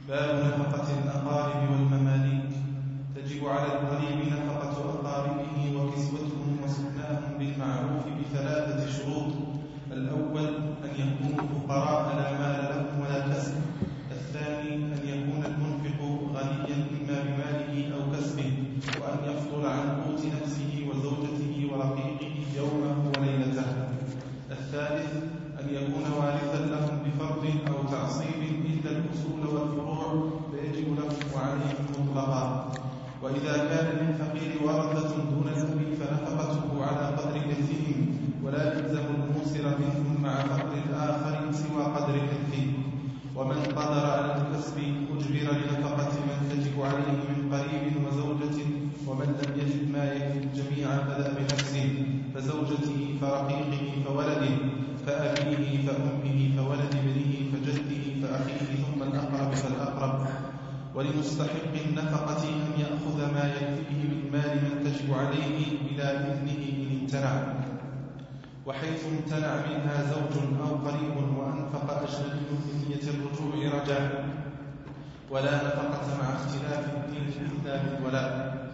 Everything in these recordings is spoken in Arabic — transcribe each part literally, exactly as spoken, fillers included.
باب نفقة الأقارب والمماليك. تجب على القريب نفقة أقاربه وكسوتهم وسكناهم بالمعروف بثلاثة شروط: الأول أن يكونوا فقراء لا مال لهم ولا كسب. الثاني أن يكون المنفق غنيا إما بماله أو كسبه، وأن يفضل عن قوت نفسه وزوجته ورقيقه يومه وليلته. الثالث أن يكون وارثا لهم بفرض أو تعصيب إلا الأصول والفروع فيجب لهم وعليهم مطلقا. وإذا كان للفقير ورثة دون الأب فنفقته على قدر إرثهم، ولا يلزم الموسر منهم مع فقر الآخر سوى قدر إرثه. ومن قدر على الكسب أجبر لنفقة من تجب عليه من قريب وزوجة، ومن لم يجد ما يكفي الجميع بدأ بنفسه، فزوجته فرقيقه فولده فأبيه فأمه فولد ابنه فجده فأخيه ثم الأقرب فالأقرب. ولمستحق النفقة أن يأخذ ما يكفيه من مال من تجب عليه بلا إذنه إن امتنع. وحيث امتنع منها زوج أو قريب وأنفق أجنبي بنية الرجوع رجع، ولا نفقة مع اختلاف الدين إلا بالولاء.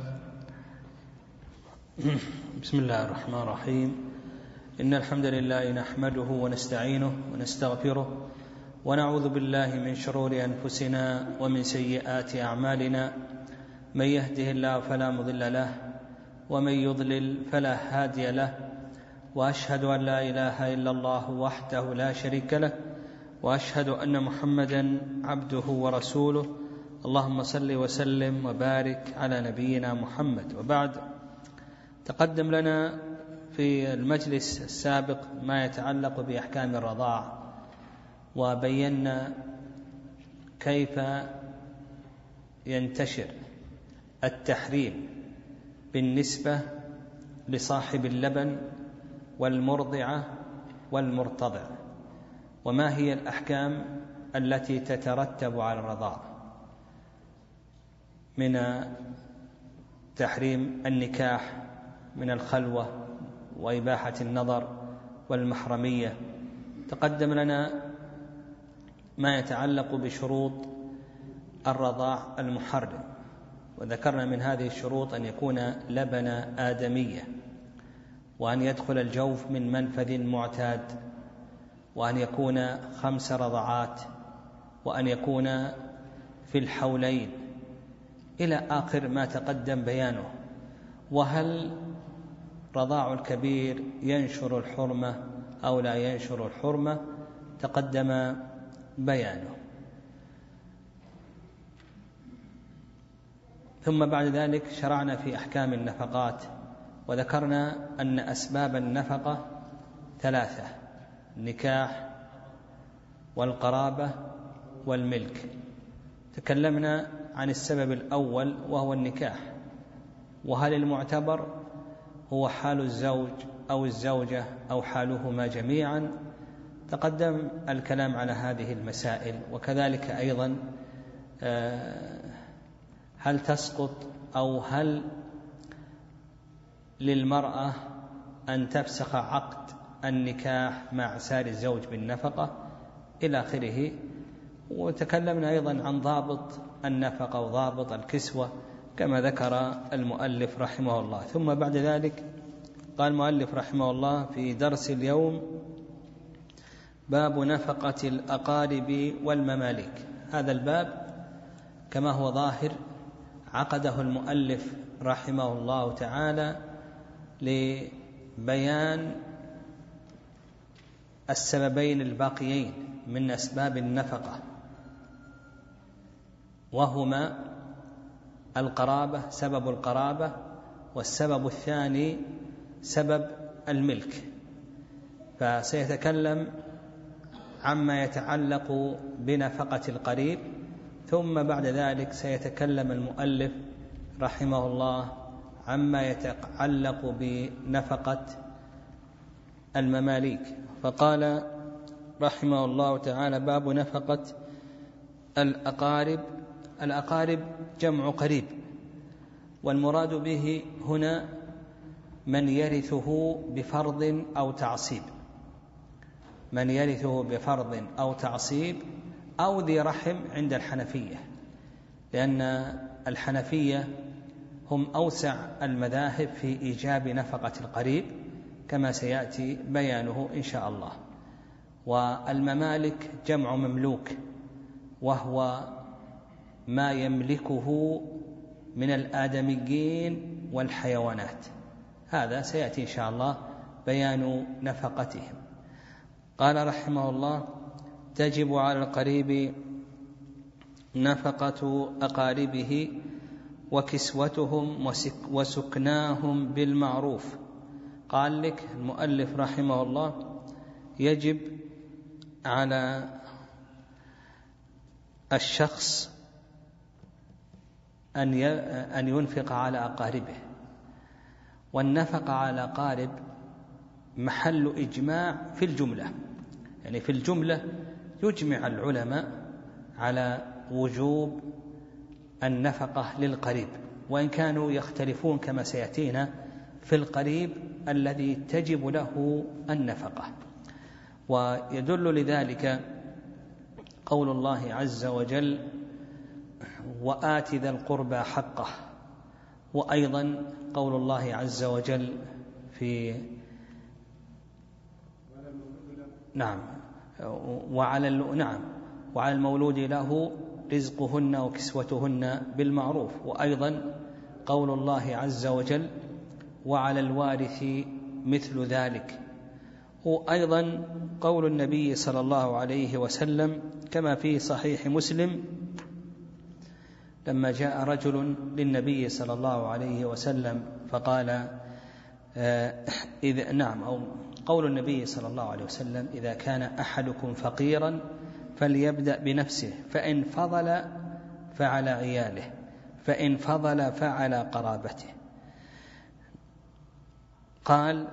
بسم الله الرحمن الرحيم. إن الحمد لله نحمده ونستعينه ونستغفره ونعوذ بالله من شرور أنفسنا ومن سيئات أعمالنا. من يهده الله فلا مضل له ومن يضلل فلا هادي له، وأشهد أن لا إله إلا الله وحده لا شريك له، وأشهد أن محمدا عبده ورسوله. اللهم صل وسلم وبارك على نبينا محمد. وبعد، تقدم لنا في المجلس السابق ما يتعلق بأحكام الرضاعة، وبينا كيف ينتشر التحريم بالنسبة لصاحب اللبن والمرضعة والمرتضع، وما هي الأحكام التي تترتب على الرضاعة من تحريم النكاح، من الخلوة وإباحة النظر والمحرمية. تقدم لنا ما يتعلق بشروط الرضاع المحرم، وذكرنا من هذه الشروط أن يكون لبن آدمية، وأن يدخل الجوف من منفذ معتاد، وأن يكون خمس رضعات، وأن يكون في الحولين، إلى آخر ما تقدم بيانه. وهل رضاع الكبير ينشر الحرمة أو لا ينشر الحرمة؟ تقدم بيانه. ثم بعد ذلك شرعنا في أحكام النفقات، وذكرنا أن أسباب النفقة ثلاثة: النكاح والقرابة والملك. تكلمنا عن السبب الأول وهو النكاح، وهل المعتبر هو حال الزوج أو الزوجة أو حالهما جميعا؟ تقدم الكلام على هذه المسائل. وكذلك أيضا هل تسقط أو هل للمرأة أن تفسخ عقد النكاح مع سار الزوج بالنفقة إلى آخره. وتكلمنا أيضا عن ضابط النفقة وضابط الكسوة كما ذكر المؤلف رحمه الله. ثم بعد ذلك قال المؤلف رحمه الله في درس اليوم: باب نفقة الأقارب والمماليك. هذا الباب كما هو ظاهر عقده المؤلف رحمه الله تعالى لبيان السببين الباقيين من أسباب النفقة، وهما القرابة، سبب القرابة، والسبب الثاني سبب الملك. فسيتكلم عما يتعلق بنفقة القريب، ثم بعد ذلك سيتكلم المؤلف رحمه الله عما يتعلق بنفقة المماليك. فقال رحمه الله تعالى: باب نفقة الأقارب. الأقارب جمع قريب، والمراد به هنا من يرثه بفرض أو تعصيب. من يرثه بفرض أو تعصيب أو ذي رحم عند الحنفية، لأن الحنفية هم أوسع المذاهب في إيجاب نفقة القريب كما سيأتي بيانه إن شاء الله. والممالك جمع مملوك، وهو ما يملكه من الآدميين والحيوانات، هذا سيأتي إن شاء الله بيان نفقتهم. قال رحمه الله: تجب على القريب نفقة أقاربه وكسوتهم وسكناهم بالمعروف. قال لك المؤلف رحمه الله: يجب على الشخص أن ينفق على أقاربه، والنفقة على أقارب محل إجماع في الجملة، يعني في الجملة يجمع العلماء على وجوب النفقة للقريب، وإن كانوا يختلفون كما سيأتينا في القريب الذي تجب له النفقة. ويدل لذلك قول الله عز وجل: وآت ذا القربى حقه، وأيضا قول الله عز وجل في نعم وعلى نعم وعلى المولود له رزقهن وكسوتهن بالمعروف، وأيضا قول الله عز وجل: وعلى الوارث مثل ذلك، وأيضا قول النبي صلى الله عليه وسلم كما في صحيح مسلم لما جاء رجل للنبي صلى الله عليه وسلم فقال آه إذا نعم أو قول النبي صلى الله عليه وسلم: إذا كان أحدكم فقيرا فليبدأ بنفسه، فإن فضل فعلى عياله، فإن فضل فعلى قرابته. قال: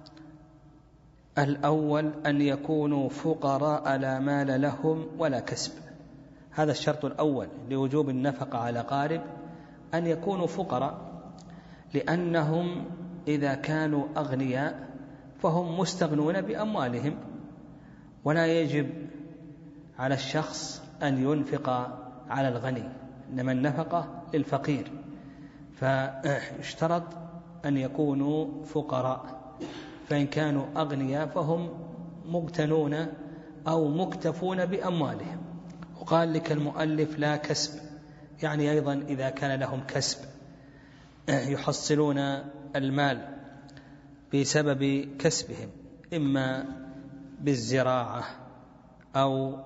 الأول أن يكونوا فقراء لا مال لهم ولا كسب، هذا الشرط الأول لوجوب النفقة على قارب، أن يكونوا فقراء، لأنهم إذا كانوا أغنياء فهم مستغنون بأموالهم، ولا يجب على الشخص أن ينفق على الغني، إنما النفقة للفقير، فاشترط أن يكونوا فقراء، فإن كانوا أغنياء فهم مغتنون أو مكتفون بأموالهم. وقال لك المؤلف: لا كسب، يعني أيضا إذا كان لهم كسب يحصلون المال بسبب كسبهم، إما بالزراعة أو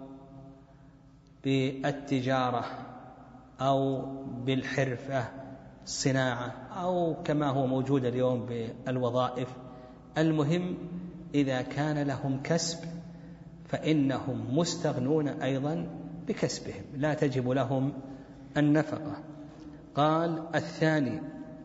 بالتجارة أو بالحرفة الصناعة أو كما هو موجود اليوم بالوظائف، المهم إذا كان لهم كسب فإنهم مستغنون أيضا بكسبهم، لا تجب لهم النفقة. قال: الثاني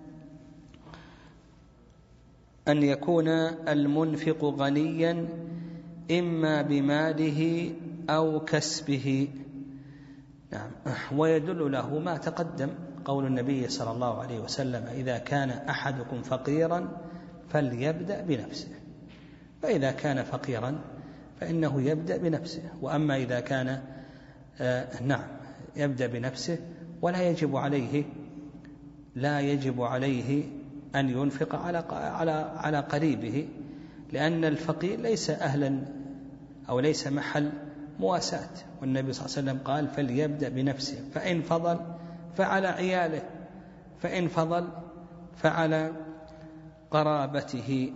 أن يكون المنفق غنيا إما بماله أو كسبه. نعم. ويدل له ما تقدم قول النبي صلى الله عليه وسلم: إذا كان أحدكم فقيرا فليبدأ بنفسه، فإذا كان فقيرا فإنه يبدأ بنفسه، وأما إذا كان آه نعم يبدأ بنفسه، ولا يجب عليه لا يجب عليه أن ينفق على على على قريبه، لأن الفقير ليس أهلا أو ليس محل مواساة، والنبي صلى الله عليه وسلم قال: فليبدأ بنفسه، فإن فضل فعلى عياله، فإن فضل فعلى قرابته.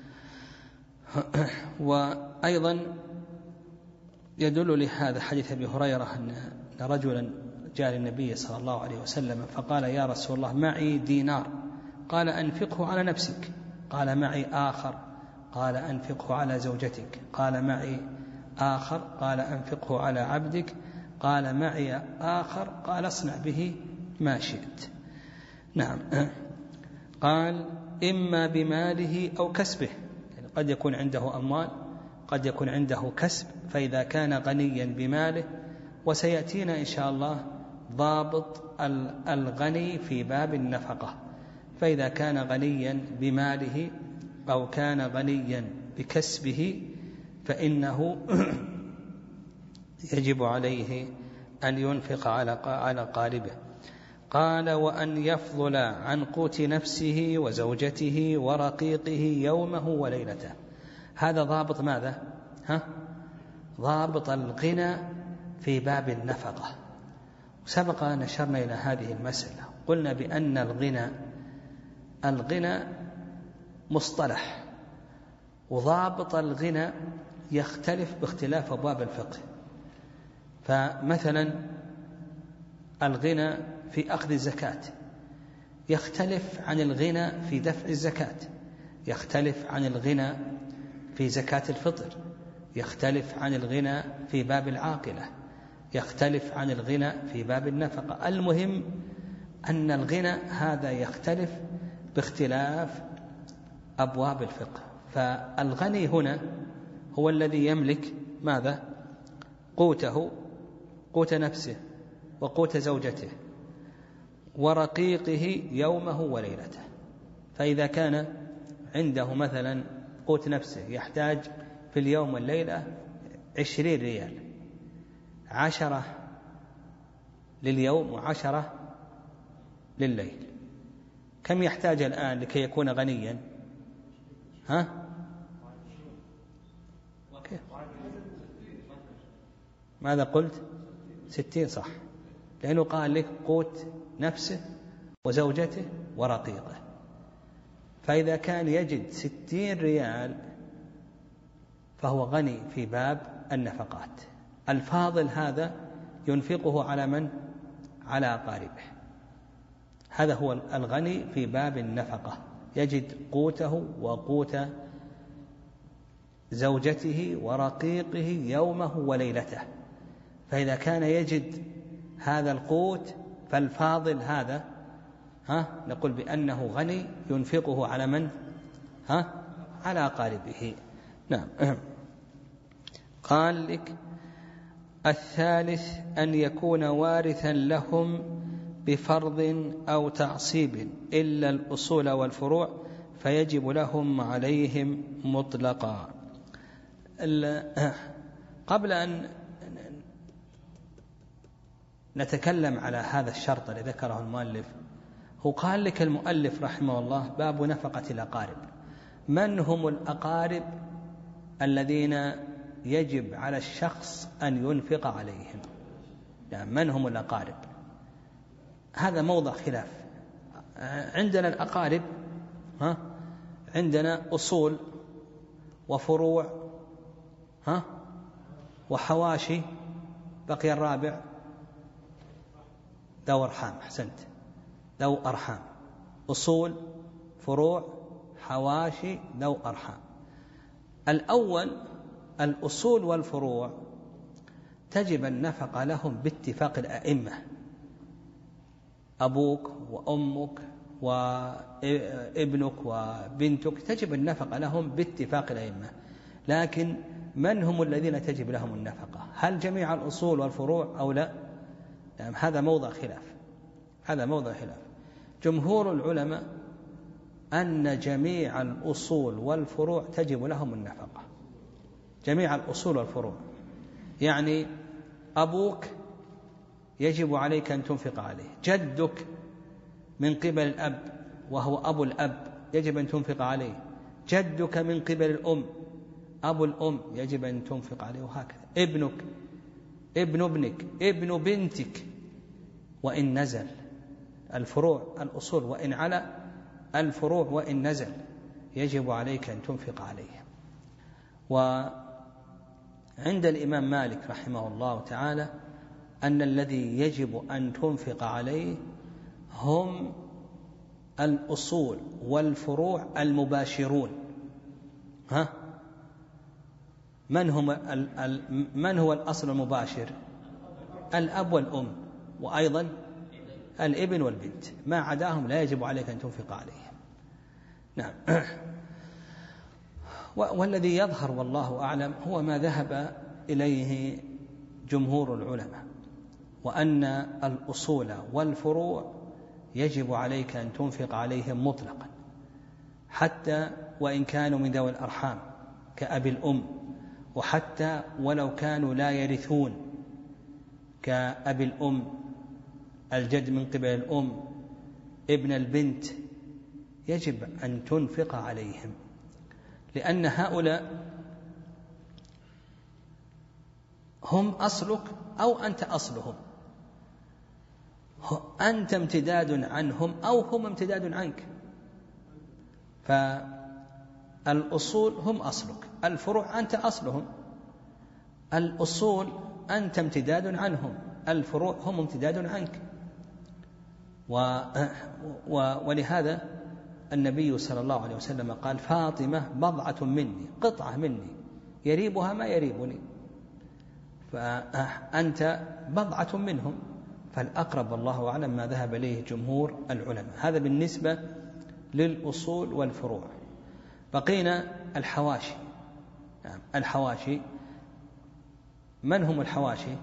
وأيضا يدل لهذا حديث أبي هريرة أن رجلا جاء للنبي صلى الله عليه وسلم فقال: يا رسول الله، معي دينار. قال: أنفقه على نفسك. قال: معي آخر. قال: أنفقه على زوجتك. قال: معي آخر. قال: أنفقه على عبدك. قال: معي آخر. قال: اصنع به ما شئت. نعم. قال: إما بماله أو كسبه، يعني قد يكون عنده أموال، قد يكون عنده كسب، فإذا كان غنيا بماله، وسيأتينا إن شاء الله ضابط الغني في باب النفقة، فإذا كان غنيا بماله أو كان غنيا بكسبه فإنه يجب عليه أن ينفق على قاربه. قال: وأن يفضل عن قوت نفسه وزوجته ورقيقه يومه وليلته. هذا ضابط ماذا؟ ها؟ ضابط الغنى في باب النفقة. سبق أن أشرنا إلى هذه المسألة، قلنا بأن الغنى الغنى مصطلح، وضابط الغنى يختلف باختلاف أبواب الفقه. فمثلا الغنى في أخذ الزكاة يختلف عن الغنى في دفع الزكاة، يختلف عن الغنى في زكاة الفطر، يختلف عن الغنى في باب العاقلة، يختلف عن الغنى في باب النفقة. المهم أن الغنى هذا يختلف باختلاف أبواب الفقه. فالغني هنا هو الذي يملك ماذا؟ قوته، قوت نفسه وقوت زوجته ورقيقه يومه وليلته. فإذا كان عنده مثلا قوت نفسه يحتاج في اليوم والليلة عشرين ريال، عشرة لليوم وعشرة لليل، كم يحتاج الآن لكي يكون غنيا؟ ها؟ كيف؟ ماذا قلت؟ ستين، صح، لأنه قال لك قوت نفسه وزوجته ورقيقه. فإذا كان يجد ستين ريال فهو غني في باب النفقات. الفاضل هذا ينفقه على من؟ على أقاربه. هذا هو الغني في باب النفقة، يجد قوته وقوت زوجته ورقيقه يومه وليلته. فإذا كان يجد هذا القوت فالفاضل هذا ها نقول بأنه غني ينفقه على من؟ ها على أقاربه. نعم. قال لك: الثالث أن يكون وارثا لهم بفرض أو تعصيب إلا الأصول والفروع فيجب لهم عليهم مطلقا. قبل أن نتكلم على هذا الشرط الذي ذكره المؤلف، هو قال لك المؤلف رحمه الله باب نفقة الأقارب. من هم الأقارب الذين يجب على الشخص أن ينفق عليهم؟ يعني من هم الأقارب؟ هذا موضع خلاف. عندنا الأقارب ها عندنا أصول وفروع ها وحواشي، بقي الرابع ذو أرحام. أحسنت، ذو أرحام. أصول، فروع، حواشي، ذو أرحام. الأول الأصول والفروع تجب النفقة لهم باتفاق الأئمة، أبوك وأمك وابنك وبنتك تجب النفقة لهم باتفاق الأئمة. لكن من هم الذين تجب لهم النفقة؟ هل جميع الأصول والفروع أو لا؟ يعني هذا موضع خلاف، هذا موضع خلاف. جمهور العلماء أن جميع الأصول والفروع تجب لهم النفقة، جميع الأصول والفروع. يعني أبوك يجب عليك أن تنفق عليه، جدك من قبل الأب وهو أبو الأب يجب أن تنفق عليه، جدك من قبل الأم أبو الأم يجب أن تنفق عليه، وهكذا. ابنك، ابن ابنك، ابن بنتك، وإن نزل الفروع الأصول، وإن على الفروع وإن نزل يجب عليك أن تنفق عليه. وعند الإمام مالك رحمه الله تعالى أن الذي يجب أن تنفق عليه هم الأصول والفروع المباشرون. ها من هم من هو الأصل المباشر؟ الأب والأم، وأيضا الابن والبنت، ما عداهم لا يجب عليك أن تنفق عليهم. نعم. والذي يظهر والله أعلم هو ما ذهب إليه جمهور العلماء، وأن الأصول والفروع يجب عليك أن تنفق عليهم مطلقا، حتى وإن كانوا من ذوي الأرحام كأبي الأم، وحتى ولو كانوا لا يرثون كأبي الأم، الجد من قبل الأم، ابن البنت، يجب أن تنفق عليهم، لأن هؤلاء هم أصلك أو أنت أصلهم، أنت امتداد عنهم أو هم امتداد عنك. فالأصول هم أصلك، الفروع أنت أصلهم. الأصول أنت امتداد عنهم، الفروع هم امتداد عنك. و... و... ولهذا النبي صلى الله عليه وسلم قال: فاطمة بضعة مني، قطعة مني، يريبها ما يريبني، فأنت بضعة منهم. فالأقرب والله أعلم ما ذهب إليه جمهور العلماء. هذا بالنسبة للأصول والفروع. بقينا الحواشي. الحواشي من هم الحواشي؟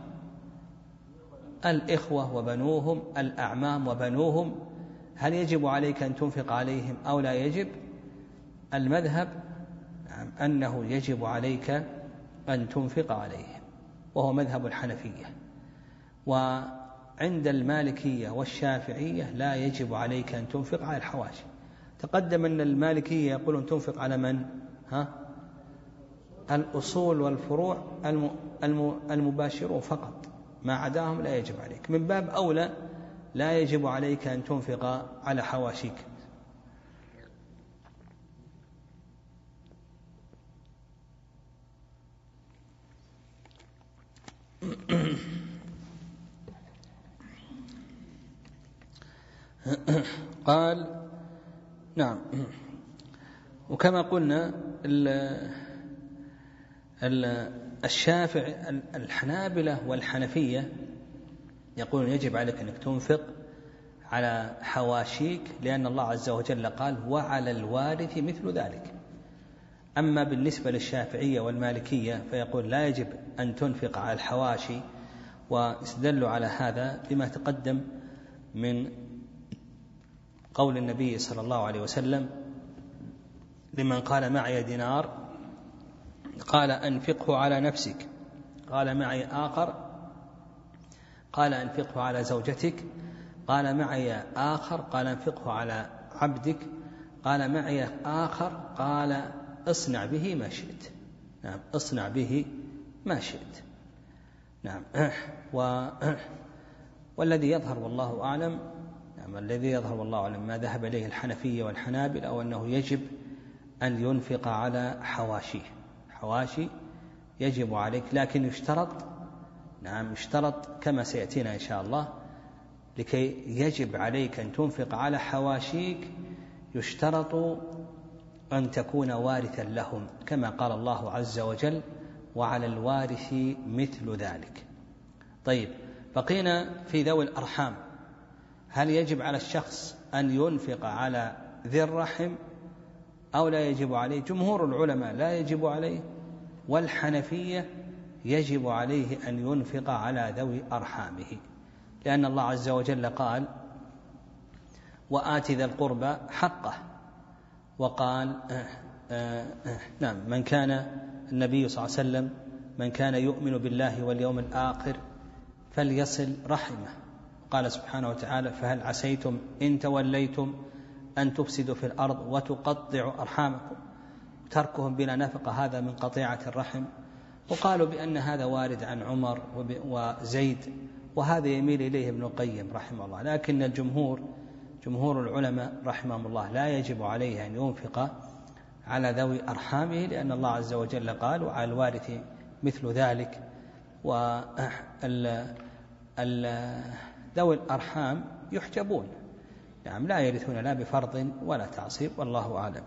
الإخوة وبنوهم، الأعمام وبنوهم. هل يجب عليك أن تنفق عليهم أو لا يجب؟ المذهب أنه يجب عليك أن تنفق عليهم، وهو مذهب الحنفية. وعند المالكية والشافعية لا يجب عليك أن تنفق على الحواشي. تقدم أن المالكية يقولون تنفق على من؟ ها؟ الأصول والفروع المباشرون فقط، ما عداهم لا يجب عليك. من باب أولى لا يجب عليك أن تنفق على حواشيك. قال: نعم. وكما قلنا الشافعي الحنابلة والحنفية يقولون يجب عليك أنك تنفق على حواشيك، لأن الله عز وجل قال: وعلى الوارث مثل ذلك. أما بالنسبة للشافعية والمالكية فيقول لا يجب أن تنفق على الحواشي، واستدلوا على هذا بما تقدم من قول النبي صلى الله عليه وسلم لمن قال معي دينار قال أنفقه على نفسك، قال معي آخر قال أنفقه على زوجتك، قال معي آخر قال أنفقه على عبدك، قال معي آخر قال اصنع به ما شئت. نعم، اصنع به ما شئت. نعم. و... والذي يظهر والله أعلم نعم الذي يظهر والله أعلم ما ذهب إليه الحنفية والحنابلة، أو أنه يجب أن ينفق على حواشيه. حواشي يجب عليك، لكن يشترط نعم يشترط كما سيأتينا إن شاء الله، لكي يجب عليك أن تنفق على حواشيك يشترط أن تكون وارثا لهم، كما قال الله عز وجل: وعلى الوارث مثل ذلك. طيب، بقينا في ذوي الأرحام. هل يجب على الشخص أن ينفق على ذي الرحم أو لا يجب عليه؟ جمهور العلماء لا يجب عليه، والحنفية يجب عليه أن ينفق على ذوي أرحامه، لأن الله عز وجل قال: وآت ذا القربى حقه. وقال آه آه آه نعم من كان النبي صلى الله عليه وسلم من كان يؤمن بالله واليوم الآخر فليصل رحمه. قال سبحانه وتعالى: فهل عسيتم إن توليتم أن تفسدوا في الأرض وتقطعوا أرحامكم. تركهم بلا نفقة هذا من قطيعة الرحم. وقالوا بأن هذا وارد عن عمر وزيد، وهذا يميل إليه ابن القيم رحمه الله، لكن الجمهور جمهور العلماء رحمهم الله لا يجب عليه أن ينفق على ذوي أرحامه، لأن الله عز وجل قال: وعلى الوارث مثل ذلك. وذوي الأرحام يحجبون، نعم لا يرثون لا بفرض ولا تعصيب، والله أعلم.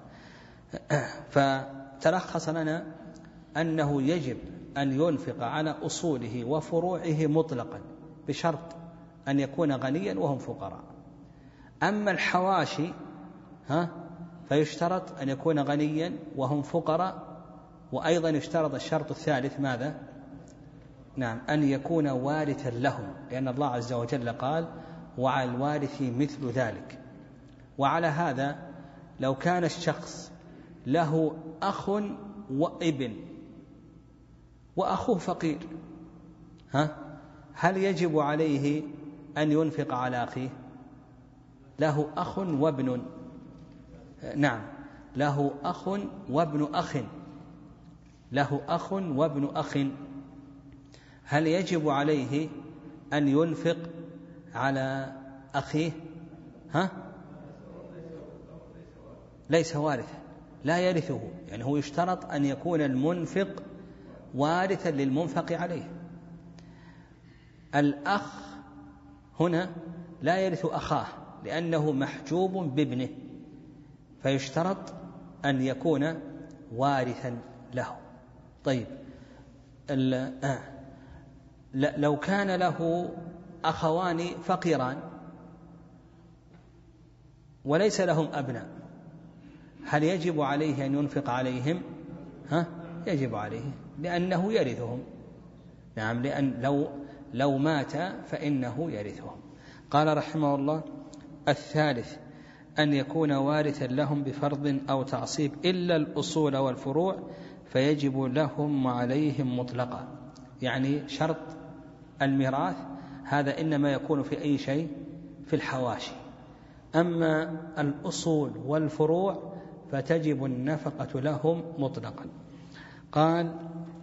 فتلخص لنا أنه يجب أن ينفق على أصوله وفروعه مطلقا، بشرط أن يكون غنيا وهم فقراء. أما الحواشي ها فيشترط أن يكون غنيا وهم فقراء، وأيضا يشترط الشرط الثالث ماذا؟ نعم أن يكون وارثا لهم، لأن الله عز وجل قال: وعلى الوارث مثل ذلك. وعلى هذا لو كان الشخص له أخ وابن وأخوه فقير ها هل يجب عليه أن ينفق على أخيه؟ له أخ وابن، نعم له أخ وابن أخ، له أخ وابن أخ، هل يجب عليه أن ينفق على أخيه؟ ها؟ ليس وارثا، لا يرثه، يعني هو يشترط أن يكون المنفق وارثا للمنفق عليه. الأخ هنا لا يرث أخاه لأنه محجوب بابنه، فيشترط أن يكون وارثا له. طيب آه. لو كان له أخوان فقيران وليس لهم أبناء، هل يجب عليه أن ينفق عليهم؟ ها؟ يجب عليه لأنه يرثهم، نعم، لأن لو لو مات فإنه يرثهم. قال رحمه الله: الثالث أن يكون وارثا لهم بفرض أو تعصيب إلا الأصول والفروع فيجب لهم وعليهم مطلقا. يعني شرط الميراث هذا إنما يكون في أي شيء؟ في الحواشي. أما الأصول والفروع فتجب النفقة لهم مطلقا. قال: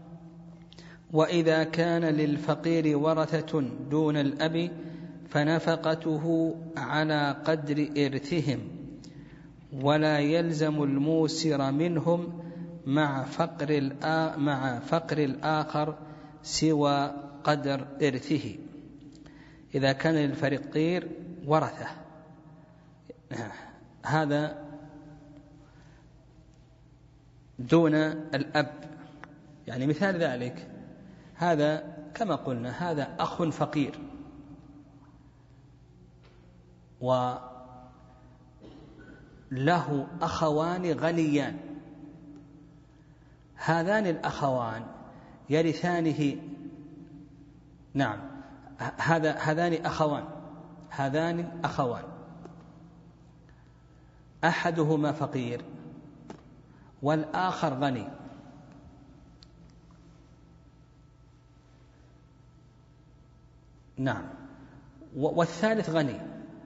وإذا كان للفقير ورثة دون الأب فنفقته على قدر إرثهم، ولا يلزم الموسر منهم مع فقر مع فقر الآخر سوى قدر إرثه. إذا كان للفقير ورثة، هذا دون الأب، يعني مثال ذلك هذا كما قلنا هذا أخ فقير وله أخوان غنيان، هذان الأخوان يرثانه، نعم هذا هذان أخوان هذان أخوان أحدهما فقير والآخر غني، نعم، والثالث غني،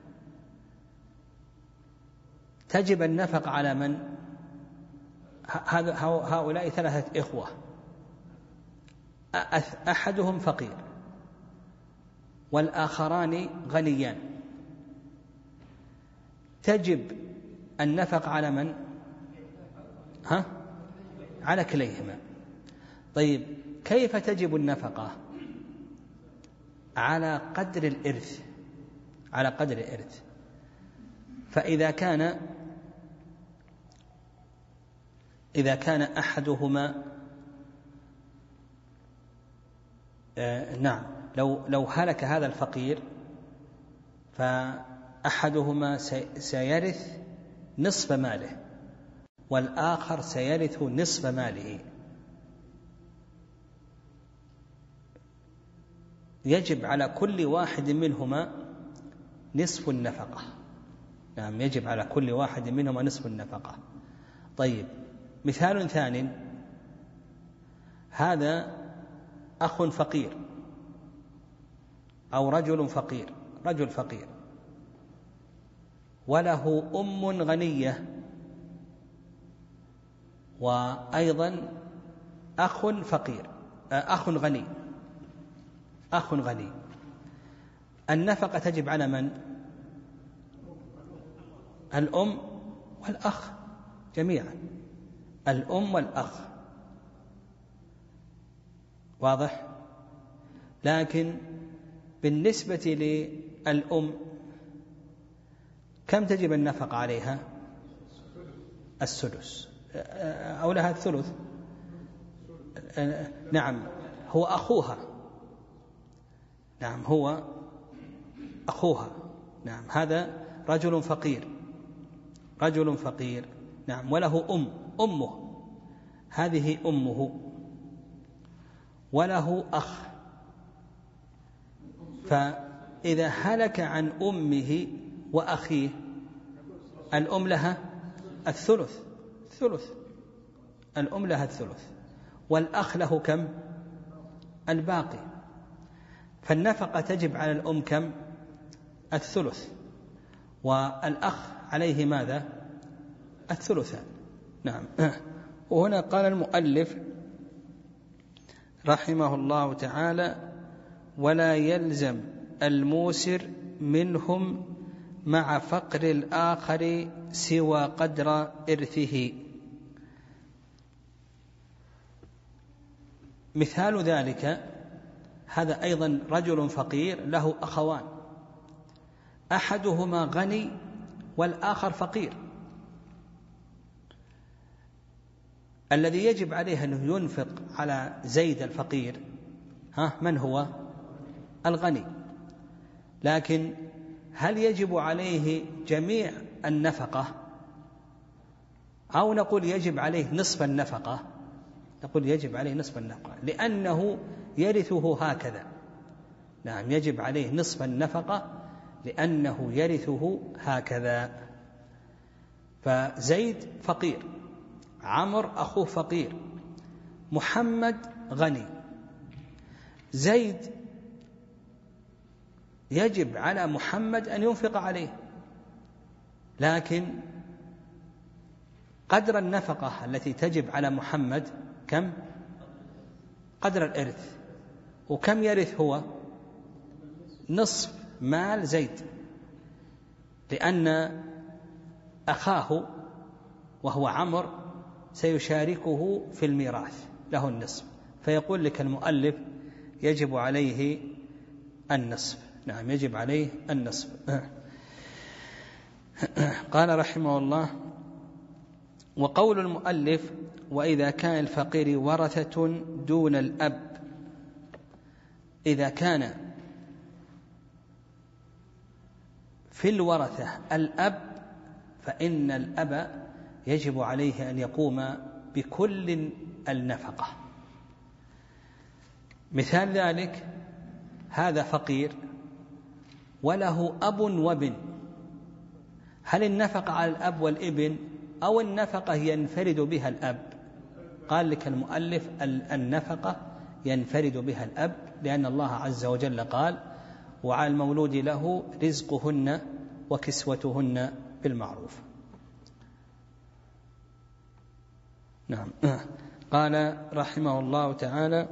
تجب النفق على من؟ هؤلاء ثلاثة إخوة، أحدهم فقير والآخران غنيان، تجب النفق على من؟ ها؟ على كليهما. طيب كيف تجب النفقة؟ على قدر الإرث، على قدر الإرث. فإذا كان إذا كان أحدهما آه نعم لو لو هلك هذا الفقير فأحدهما سيرث نصف ماله والآخر سيرث نصف ماله، يجب على كل واحد منهما نصف النفقة، نعم يجب على كل واحد منهما نصف النفقة. طيب مثال ثاني، هذا أخ فقير أو رجل فقير رجل فقير وله أم غنية وأيضا أخ فقير أخ غني أخ غني النفقة تجب على من؟ الأم والأخ جميعا، الأم والأخ، واضح؟ لكن بالنسبة للأم كم تجب النفقة عليها؟ السدس أو لها الثلث، نعم هو أخوها، نعم هو أخوها، نعم هذا رجل فقير رجل فقير نعم وله أم أمه هذه أمه وله أخ، فإذا هلك عن أمه وأخيه الأم لها الثلث ثلث الأم لها الثلث والأخ له كم؟ الباقي. فالنفقة تجب على الأم كم؟ الثلث، والأخ عليه ماذا؟ الثلثان. نعم. وهنا قال المؤلف رحمه الله تعالى: ولا يلزم الموسر منهم مع فقر الآخر سوى قدر إرثه. مثال ذلك هذا أيضا رجل فقير له أخوان، أحدهما غني والآخر فقير. الذي يجب عليه أنه ينفق على زيد الفقير ها من هو؟ الغني. لكن هل يجب عليه جميع النفقة أو نقول يجب عليه نصف النفقة؟ نقول يجب عليه نصف النفقة لأنه يرثه هكذا. نعم، يجب عليه نصف النفقة لأنه يرثه هكذا. فزيد فقير، عمر أخوه فقير، محمد غني. زيد يجب على محمد أن ينفق عليه، لكن قدر النفقة التي تجب على محمد كم؟ قدر الإرث. وكم يرث هو؟ نصف مال زيد، لأن أخاه وهو عمر سيشاركه في الميراث، له النصف. فيقول لك المؤلف يجب عليه النصف. نعم، يجب عليه النصف. قال رحمه الله: وقول المؤلف: وإذا كان الفقير ورثة دون الأب، إذا كان في الورثة الأب فإن الأب يجب عليه أن يقوم بكل النفقة. مثال ذلك هذا فقير وله أب وابن، هل النفقة على الأب والابن أو النفقة ينفرد بها الأب؟ قال لك المؤلف النفقة ينفرد بها الأب، لأن الله عز وجل قال: وعلى المولود له رزقهن وكسوتهن بالمعروف. نعم. قال رحمه الله تعالى: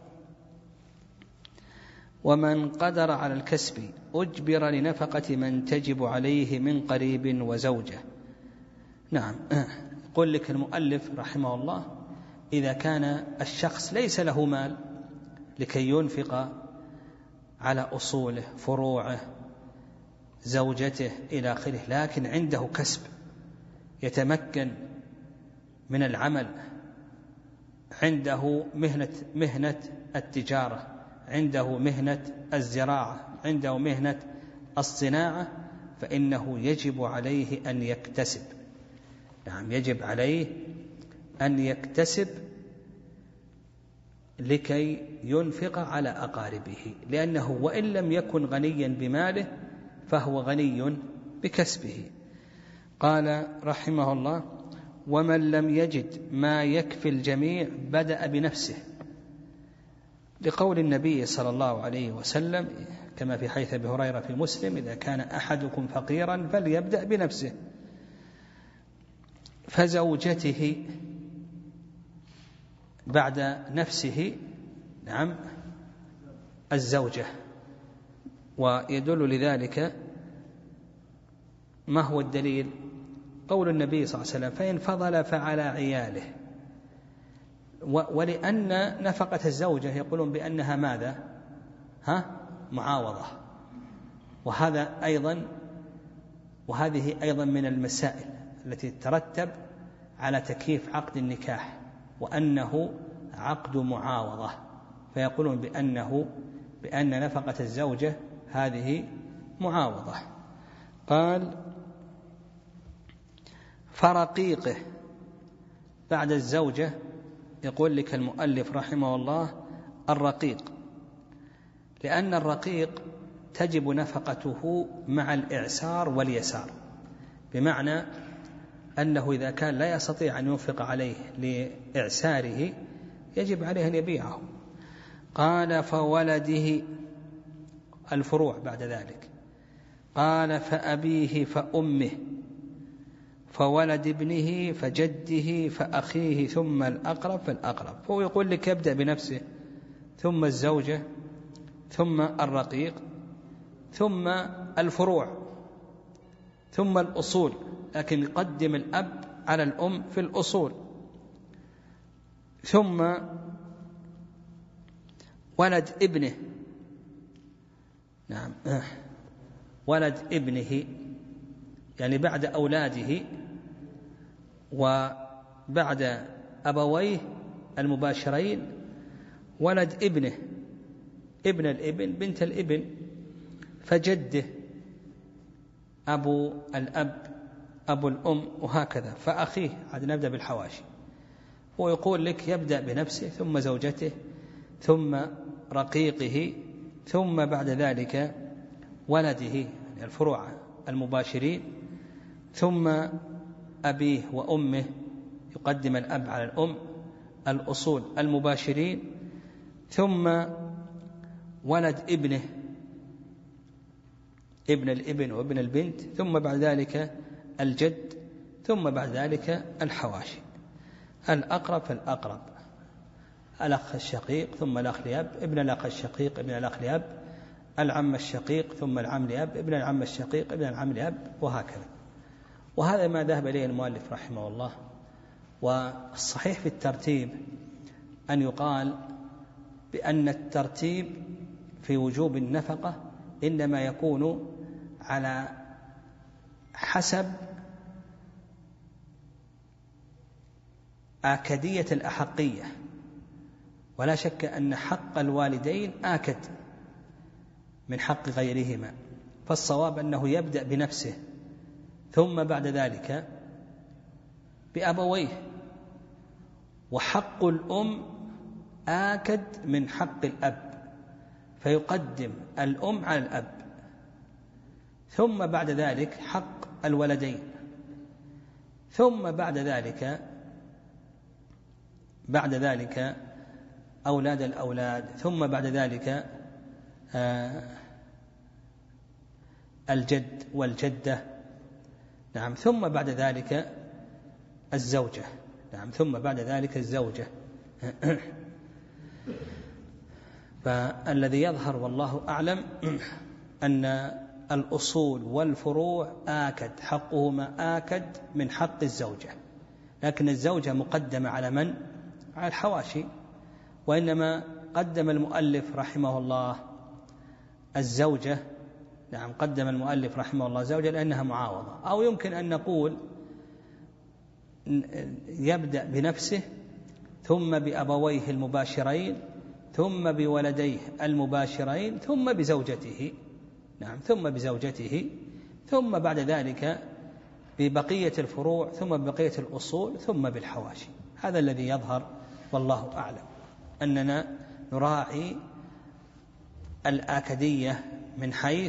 ومن قدر على الكسب أجبر لنفقة من تجب عليه من قريب وزوجة. نعم. يقول لك المؤلف رحمه الله: إذا كان الشخص ليس له مال لكي ينفق على أصوله، فروعه، زوجته إلى آخره، لكن عنده كسب يتمكن من العمل، عنده مهنة مهنة التجارة، عنده مهنة الزراعة، عنده مهنة الصناعة، فإنه يجب عليه أن يكتسب. نعم، يجب عليه أن يكتسب لكي ينفق على أقاربه، لأنه وإن لم يكن غنيا بماله فهو غني بكسبه. قال رحمه الله: ومن لم يجد ما يكفي الجميع بدأ بنفسه، لقول النبي صلى الله عليه وسلم كما في حديث أبي هريرة في مسلم: إذا كان أحدكم فقيرا فليبدأ بنفسه. فزوجته بعد نفسه، نعم، الزوجة. ويدل لذلك ما هو الدليل؟ قول النبي صلى الله عليه وسلم: فإن فضل فعلى عياله. ولأن نفقة الزوجة يقولون بأنها ماذا؟ ها؟ معاوضة. وهذا أيضا وهذه أيضا من المسائل التي تترتب على تكييف عقد النكاح، وأنه عقد معاوضة، فيقولون بأنه بأن نفقة الزوجة هذه معاوضة. قال: فرقيقه بعد الزوجة، يقول لك المؤلف رحمه الله: الرقيق، لأن الرقيق تجب نفقته مع الإعسار واليسار، بمعنى أنه إذا كان لا يستطيع أن ينفق عليه لإعساره يجب عليه أن يبيعه. قال: فولده الفروع بعد ذلك. قال فأبيه فأمه فولد ابنه فجده فأخيه ثم الأقرب فالأقرب. فهو يقول لك يبدأ بنفسه ثم الزوجة ثم الرقيق ثم الفروع ثم الأصول، لكن يقدم الأب على الأم في الأصول. ثم ولد ابنه، نعم ولد ابنه يعني بعد أولاده وبعد أبويه المباشرين ولد ابنه، ابن الابن بنت الابن، فجده أبو الأب أبو الأم وهكذا، فأخيه. عاد نبدأ بالحواشي. ويقول لك يبدأ بنفسه ثم زوجته ثم رقيقه ثم بعد ذلك ولده يعني الفروع المباشرين، ثم أبيه وأمه، يقدم الأب على الأم، الأصول المباشرين، ثم ولد ابنه ابن الابن وابن البنت، ثم بعد ذلك الجد، ثم بعد ذلك الحواشي. الأقرب فالأقرب، الأخ الشقيق ثم الأخ لأب، ابن الأخ الشقيق ابن الأخ لأب، العم الشقيق ثم العم لأب، ابن العم الشقيق ابن العم لأب، وهكذا. وهذا ما ذهب إليه المؤلف رحمه الله. والصحيح في الترتيب أن يقال بأن الترتيب في وجوب النفقة إنما يكون على حسب آكدية الأحقية، ولا شك أن حق الوالدين آكد من حق غيرهما، فالصواب أنه يبدأ بنفسه ثم بعد ذلك بأبويه، وحق الأم آكد من حق الأب، فيقدم الأم على الأب، ثم بعد ذلك حق الولدين، ثم بعد ذلك بعد ذلك أولاد الأولاد، ثم بعد ذلك آه الجد والجدة، نعم، ثم بعد ذلك الزوجة، نعم، ثم بعد ذلك الزوجة. فالذي يظهر والله أعلم أن الأصول والفروع آكد، حقهما آكد من حق الزوجة، لكن الزوجة مقدمة على من؟ على الحواشي. وإنما قدم المؤلف رحمه الله الزوجة، نعم، قدم المؤلف رحمه الله الزوجة لأنها معاوضة. أو يمكن أن نقول يبدأ بنفسه ثم بأبويه المباشرين ثم بولديه المباشرين ثم بزوجته، نعم، ثم بزوجته، ثم بعد ذلك ببقية الفروع، ثم ببقية الأصول، ثم بالحواشي. هذا الذي يظهر والله أعلم، أننا نراعي الآكدية من حيث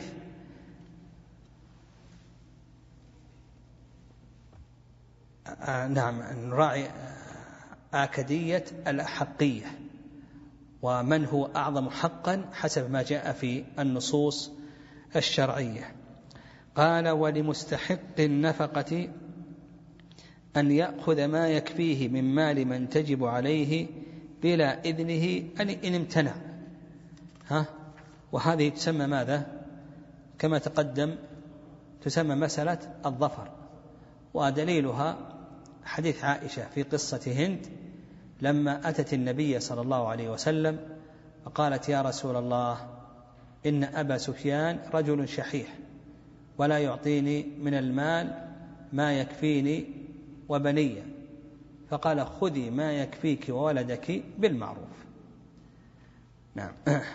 آه نعم نراعي آكدية الأحقية ومن هو أعظم حقا حسب ما جاء في النصوص الشرعية. قال ولمستحق النفقة أن يأخذ ما يكفيه من مال من تجب عليه بلا إذنه إن امتنع. ها؟ وهذه تسمى ماذا؟ كما تقدم تسمى مسألة الظفر، ودليلها حديث عائشة في قصة هند لما أتت النبي صلى الله عليه وسلم وقالت يا رسول الله إن أبا سفيان رجل شحيح ولا يعطيني من المال ما يكفيني وبني، فقال خذي ما يكفيك وولدك بالمعروف. نعم.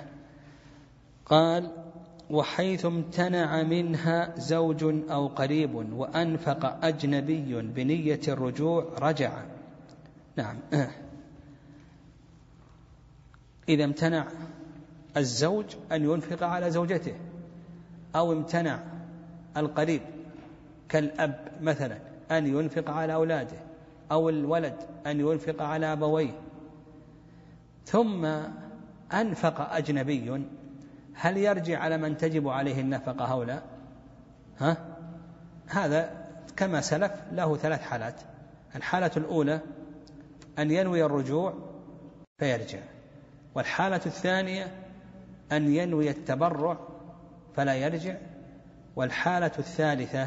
قال وحيث امتنع منها زوج أو قريب وأنفق أجنبي بنية الرجوع رجع. نعم. إذا امتنع الزوج أن ينفق على زوجته، أو امتنع القريب كالأب مثلا أن ينفق على أولاده، أو الولد أن ينفق على أبويه، ثم أنفق أجنبي هل يرجع على من تجب عليه النفقة أو لا؟ ها؟ هذا كما سلف له ثلاث حالات. الحالة الأولى أن ينوي الرجوع فيرجع، والحالة الثانية أن ينوي التبرع فلا يرجع، والحالة الثالثة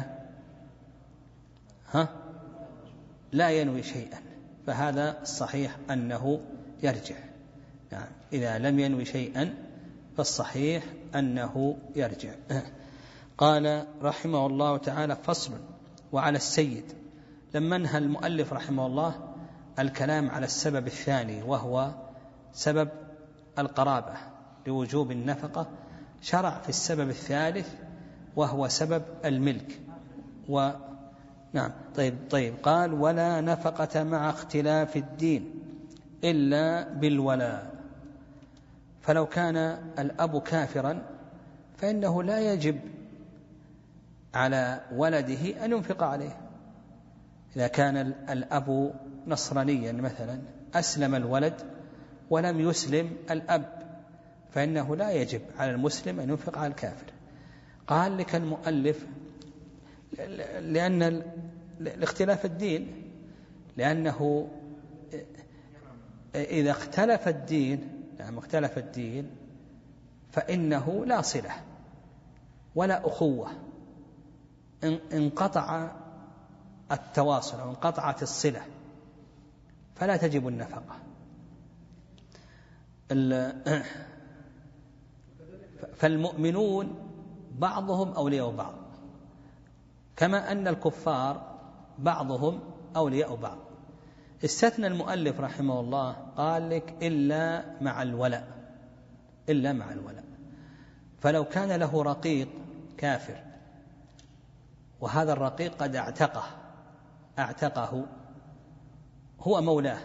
ها لا ينوي شيئا، فهذا الصحيح أنه يرجع. يعني إذا لم ينوي شيئا فالصحيح أنه يرجع. قال رحمه الله تعالى: فصل. وعلى السيد. لما انهى المؤلف رحمه الله الكلام على السبب الثاني وهو سبب القرابة لوجوب النفقة، شرع في السبب الثالث وهو سبب الملك. و نعم طيب طيب قال: ولا نفقة مع اختلاف الدين إلا بالولاء. فلو كان الأب كافرا فإنه لا يجب على ولده أن ينفق عليه. إذا كان الأب نصرانيا مثلا أسلم الولد ولم يسلم الأب فإنه لا يجب على المسلم أن ينفق على الكافر. قال لك المؤلف: لأن الاختلاف الدين، لأنه إذا اختلف الدين يعني اختلف الدين فإنه لا صلة ولا أخوة، انقطع التواصل أو انقطعت الصلة فلا تجب النفقة. فالمؤمنون بعضهم أولياء بعض، كما أن الكفار بعضهم أولياء بعض. استثنى المؤلف رحمه الله قال لك: إلا مع الولاء، إلا مع الولاء. فلو كان له رقيق كافر وهذا الرقيق قد اعتقه اعتقه هو مولاه،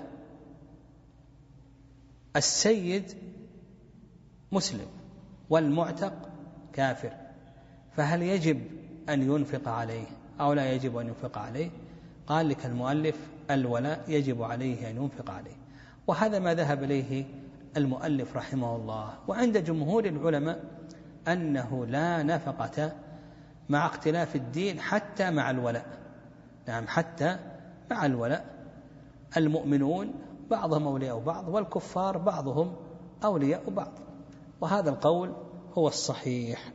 السيد مسلم والمعتق كافر، فهل يجب أن ينفق عليه أو لا يجب أن ينفق عليه؟ قال لك المؤلف: الولاء يجب عليه أن ينفق عليه. وهذا ما ذهب إليه المؤلف رحمه الله. وعند جمهور العلماء أنه لا نفقة مع اختلاف الدين حتى مع الولاء. نعم حتى مع الولاء. المؤمنون بعضهم أولياء بعض والكفار بعضهم أولياء بعض، وهذا القول هو الصحيح.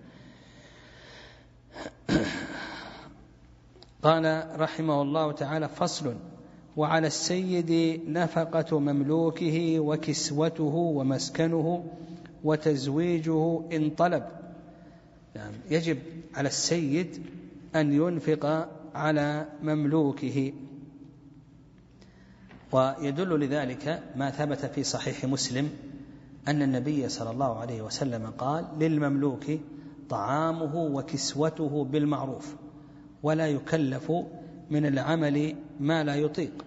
قال رحمه الله تعالى: فصل. وعلى السيد نفقة مملوكه وكسوته ومسكنه وتزويجه إن طلب. يعني يجب على السيد أن ينفق على مملوكه. ويدل لذلك ما ثبت في صحيح مسلم أن النبي صلى الله عليه وسلم قال: للمملوك طعامه وكسوته بالمعروف ولا يكلف من العمل ما لا يطيق.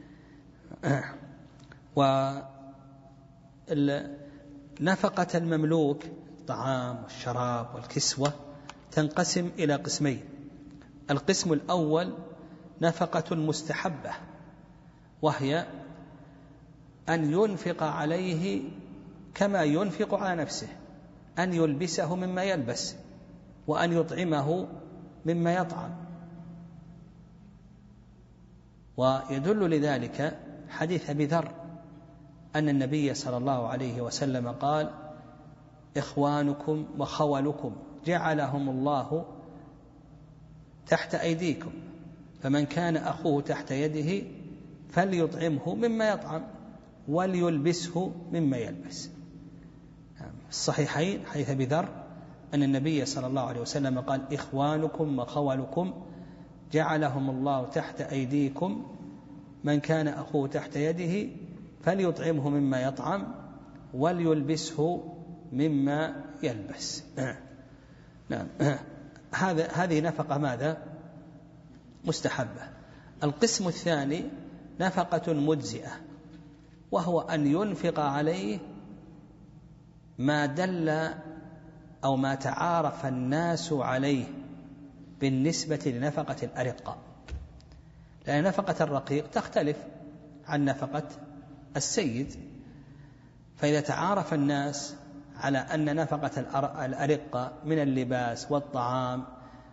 ونفقة المملوك الطعام والشراب والكسوة تنقسم إلى قسمين. القسم الأول نفقة مستحبة، وهي أن ينفق عليه كما ينفق على نفسه، أن يلبسه مما يلبس وأن يطعمه مما يطعم. ويدل لذلك حديث أبي ذر أن النبي صلى الله عليه وسلم قال: إخوانكم وخولكم جعلهم الله تحت أيديكم، فمن كان أخوه تحت يده فليطعمه مما يطعم وليلبسه مما يلبس. الصحيحين حديث أبي ذر أن النبي صلى الله عليه وسلم قال: إخوانكم وخولكم جعلهم الله تحت أيديكم، من كان أخوه تحت يده فليطعمه مما يطعم وليلبسه مما يلبس. نعم. هذا هذه نفقة ماذا؟ مستحبة. القسم الثاني نفقة مجزئة، وهو أن ينفق عليه ما دل أو ما تعارف الناس عليه بالنسبة لنفقة الأرقاء، لأن نفقة الرقيق تختلف عن نفقة السيد. فإذا تعارف الناس على أن نفقة الأرقة من اللباس والطعام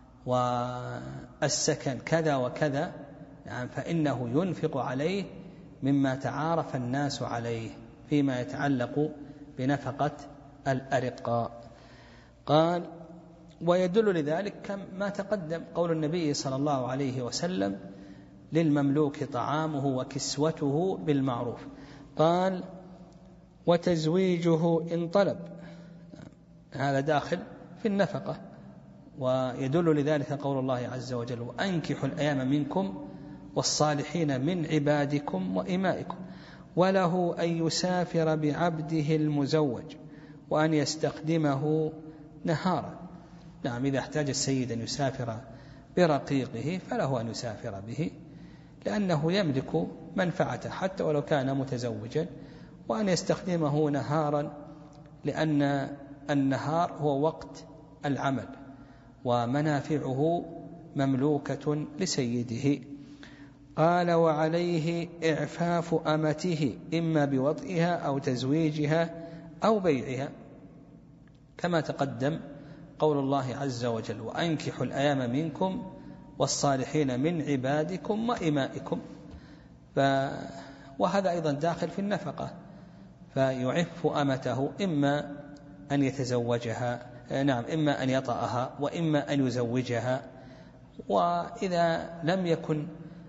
والسكن كذا وكذا، يعني فإنه ينفق عليه مما تعارف الناس عليه فيما يتعلق بنفقة الأرقاء. قال: ويدل لذلك كما تقدم قول النبي صلى الله عليه وسلم: للمملوك طعامه وكسوته بالمعروف. قال: وتزويجه إن طلب، هذا داخل في النفقة. ويدل لذلك قول الله عز وجل: وأنكحوا الأيام منكم والصالحين من عبادكم وإمائكم وله أن يسافر بعبده المزوج وأن يستخدمه نهارا. نعم، إذا احتاج السيد أن يسافر برقيقه فله أن يسافر به، لأنه يملك منفعته حتى ولو كان متزوجا، وأن يستخدمه نهارا لأن النهار هو وقت العمل ومنافعه مملوكة لسيده. قال: وعليه إعفاف أمته إما بوطئها أو تزويجها أو بيعها، كما تقدم قول الله عز وجل: وأنكحوا الأيام منكم والصالحين من عبادكم وإمائكم. ف... وهذا أيضا داخل في النفقة، فيعف أمته إما أن يتزوجها، نعم، إما أن يطأها وإما أن يزوجها. وإذا لم يكن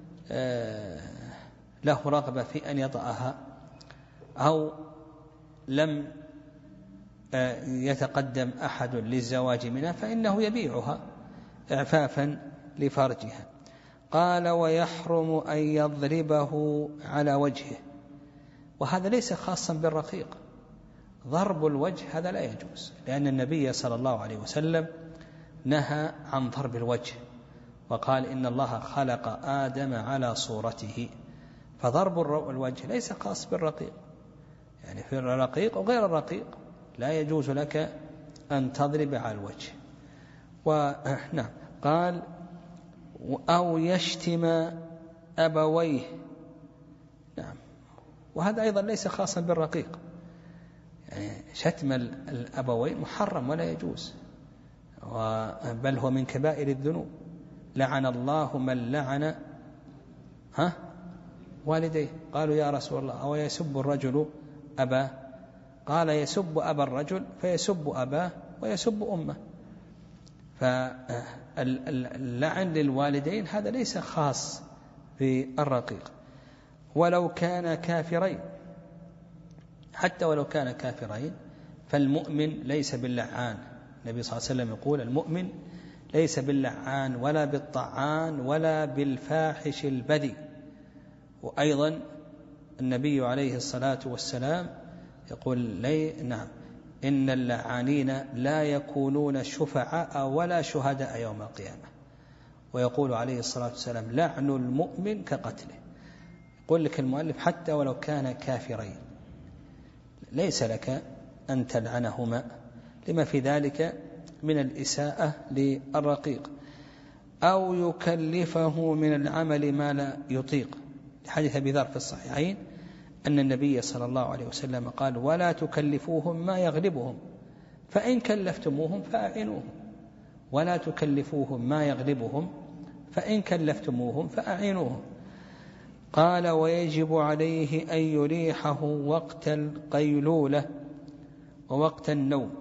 له رغبة في أن يطأها أو لم يتقدم أحد للزواج منها فإنه يبيعها إعفافا لفرجها. قال: ويحرم أن يضربه على وجهه، وهذا ليس خاصا بالرقيق. ضرب الوجه هذا لا يجوز، لأن النبي صلى الله عليه وسلم نهى عن ضرب الوجه، وقال: إن الله خلق آدم على صورته. فضرب الوجه ليس خاص بالرقيق، يعني في الرقيق وغير الرقيق لا يجوز لك أن تضرب على الوجه. ونعم، قال: أو يشتم أبويه. نعم، وهذا أيضا ليس خاصا بالرقيق، يعني شتم الأبوين محرم ولا يجوز، بل هو من كبائر الذنوب. لعن الله من لعن ها والديه. قالوا: يا رسول الله، أو يسب الرجل أباه؟ قال: يسب أبا الرجل فيسب أباه ويسب أمه. فاللعن للوالدين هذا ليس خاص بالرقيق، ولو كان كافرين، حتى ولو كان كافرين فالمؤمن ليس باللعان. النبي صلى الله عليه وسلم يقول: المؤمن ليس باللعان ولا بالطعان ولا بالفاحش البذيء. وأيضا النبي عليه الصلاة والسلام يقول: لي نعم إن اللعانين لا يكونون شفعاء ولا شهداء يوم القيامة. ويقول عليه الصلاة والسلام: لعن المؤمن كقتله. يقول لك المؤلف: حتى ولو كان كافرين ليس لك أن تلعنهما، لما في ذلك من الإساءة للرقيق. أو يكلفه من العمل ما لا يطيق، لحديث أبي ذر في الصحيحين أن النبي صلى الله عليه وسلم قال: ولا تكلفوهم ما يغلبهم فإن كلفتموهم فأعينوهم. ولا تكلفوهم ما يغلبهم فإن كلفتموهم فأعينوهم. قال: ويجب عليه أن يريحه وقت القيلولة ووقت النوم.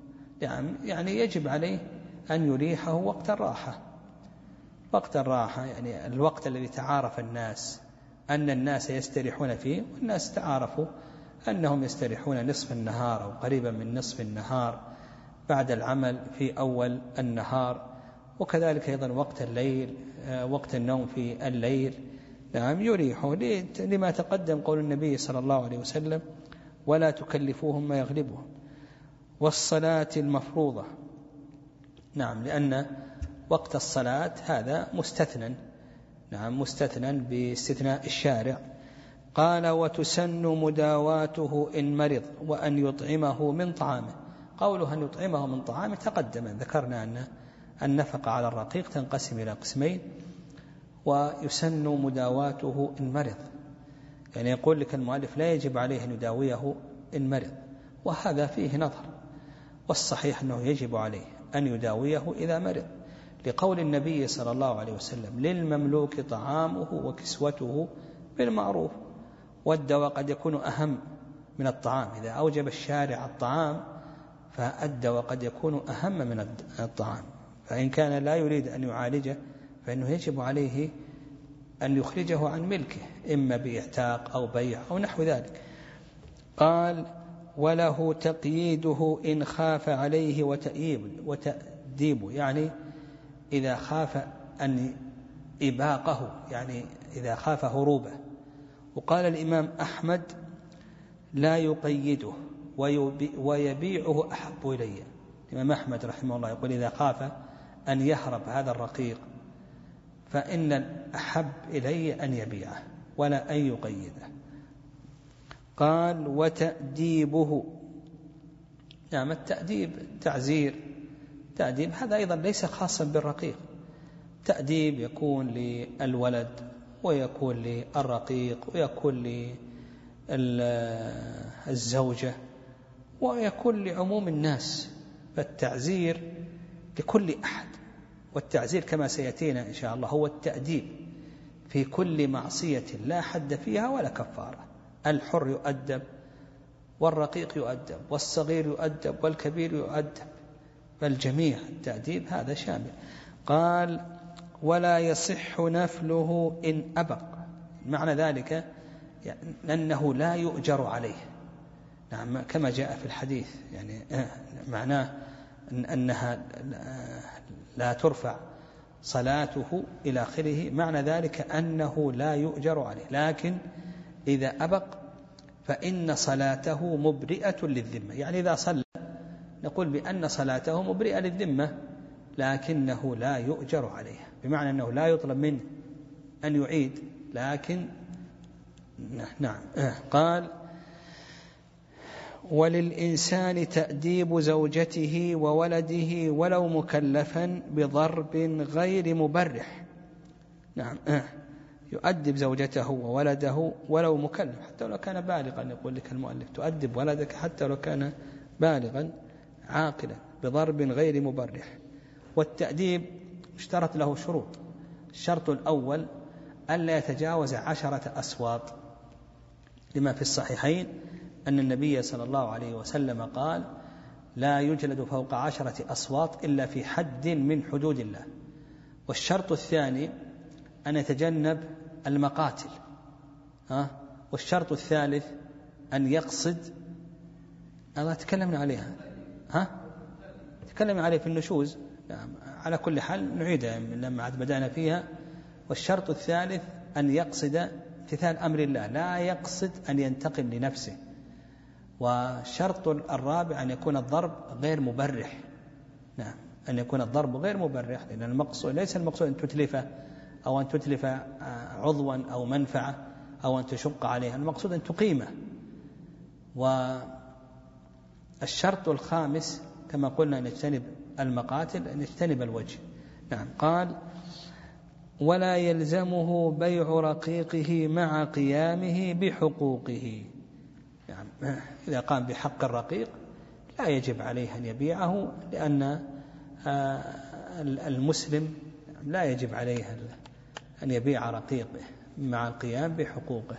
يعني يجب عليه أن يريحه وقت الراحة. وقت الراحة يعني الوقت الذي تعارف الناس أن الناس يستريحون فيه، والناس تعارفوا أنهم يستريحون نصف النهار أو قريبا من نصف النهار بعد العمل في أول النهار. وكذلك أيضا وقت الليل، وقت النوم في الليل، نعم، يريحه لما تقدم قول النبي صلى الله عليه وسلم: ولا تكلفوهم ما يغلبهم. والصلاة المفروضة، نعم، لأن وقت الصلاة هذا مستثنى، نعم، مستثنى باستثناء الشارع. قال: وتسن مداواته إن مرض وأن يطعمه من طعامه. قوله أن يطعمه من طعامه تقدم، ذكرنا أن النفقة على الرقيق تنقسم إلى قسمين. ويسن مداواته إن مرض، يعني يقول لك المؤلف لا يجب عليه أن يداويه إن مرض، وهذا فيه نظر، والصحيح أنه يجب عليه أن يداويه إذا مرض، لقول النبي صلى الله عليه وسلم: للمملوك طعامه وكسوته بالمعروف. والدواء قد يكون أهم من الطعام، إذا أوجب الشارع الطعام فالدواء قد يكون أهم من الطعام، فإن كان لا يريد أن يعالجه فإنه يجب عليه أن يخرجه عن ملكه، إما باعتاق أو بيع أو نحو ذلك. قال: وله تقييده إن خاف عليه وتأييب وتأديبه، يعني إذا خاف أن إباقه، يعني إذا خاف هروبه. وقال الإمام أحمد: لا يقيده ويبيعه أحب إليه. الإمام أحمد رحمه الله يقول: إذا خاف أن يهرب هذا الرقيق فإن الأحب إلي أن يبيعه ولا أن يقيده. قال: وتأديبه، نعم التأديب تعزير، تأديب هذا أيضا ليس خاصا بالرقيق، تأديب يكون للولد ويكون للرقيق ويكون للزوجة ويكون لعموم الناس، فالتعزير لكل أحد. والتعزير كما سيأتينا إن شاء الله هو التأديب في كل معصية لا حد فيها ولا كفارة. الحر يؤدب والرقيق يؤدب والصغير يؤدب والكبير يؤدب، فالجميع التأديب هذا شامل. قال: ولا يصح نفله إن أبق، معنى ذلك يعني أنه لا يؤجر عليه، نعم كما جاء في الحديث، يعني معناه إن أنها لا ترفع صلاته إلى آخره، معنى ذلك أنه لا يؤجر عليه. لكن إذا أبق فإن صلاته مبرئة للذمة، يعني إذا صلى نقول بأن صلاته مبرئة للذمة لكنه لا يؤجر عليها، بمعنى أنه لا يطلب منه أن يعيد، لكن نعم. قال: وللإنسان تأديب زوجته وولده ولو مكلفا بضرب غير مبرح، نعم يؤدب زوجته وولده ولو مكلف حتى لو كان بالغا، يقول لك المؤلف: تؤدب ولدك حتى لو كان بالغا عاقلا بضرب غير مبرح. والتأديب اشترط له شروط. الشرط الأول ألا يتجاوز عشرة أصوات، لما في الصحيحين أن النبي صلى الله عليه وسلم قال: لا يجلد فوق عشرة أصوات إلا في حد من حدود الله. والشرط الثاني أن يتجنب المقاتل، ها؟ والشرط الثالث أن يقصد، هذا تكلمنا عليها، ها؟ تكلمنا عليه في النشوز، نعم. على كل حال نعيدها لما عاد بدأنا فيها. والشرط الثالث أن يقصد امتثال أمر الله، لا يقصد أن ينتقم لنفسه. والشرط الرابع أن يكون الضرب غير مبرح، نعم أن يكون الضرب غير مبرح، لأن المقصود ليس المقصود أن تتلفه أو أن تتلف عضوا أو منفعة أو أن تشق عليه، المقصود أن تقيمه. والشرط الخامس كما قلنا أن يجتنب المقاتل، أن يجتنب الوجه، نعم. قال: ولا يلزمه بيع رقيقه مع قيامه بحقوقه، يعني إذا قام بحق الرقيق لا يجب عليه أن يبيعه، لأن المسلم لا يجب عليه أن يبيع رقيقه مع القيام بحقوقه،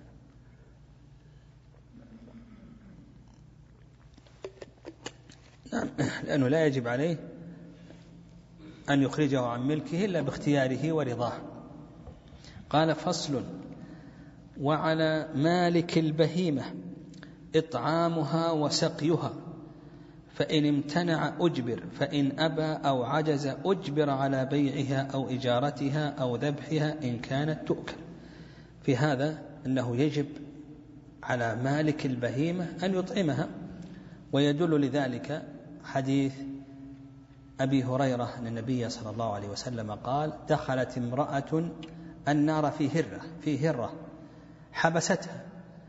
نعم، لأنه لا يجب عليه أن يخرجه عن ملكه إلا باختياره ورضاه. قال: فصل: وعلى مالك البهيمة إطعامها وسقيها، فإن امتنع أجبر، فإن أبى أو عجز أجبر على بيعها أو إجارتها أو ذبحها إن كانت تؤكل. في هذا أنه يجب على مالك البهيمة أن يطعمها، ويدل لذلك حديث أبي هريرة أن النبي صلى الله عليه وسلم قال: دخلت امرأة النار في هرة في هرة حبستها،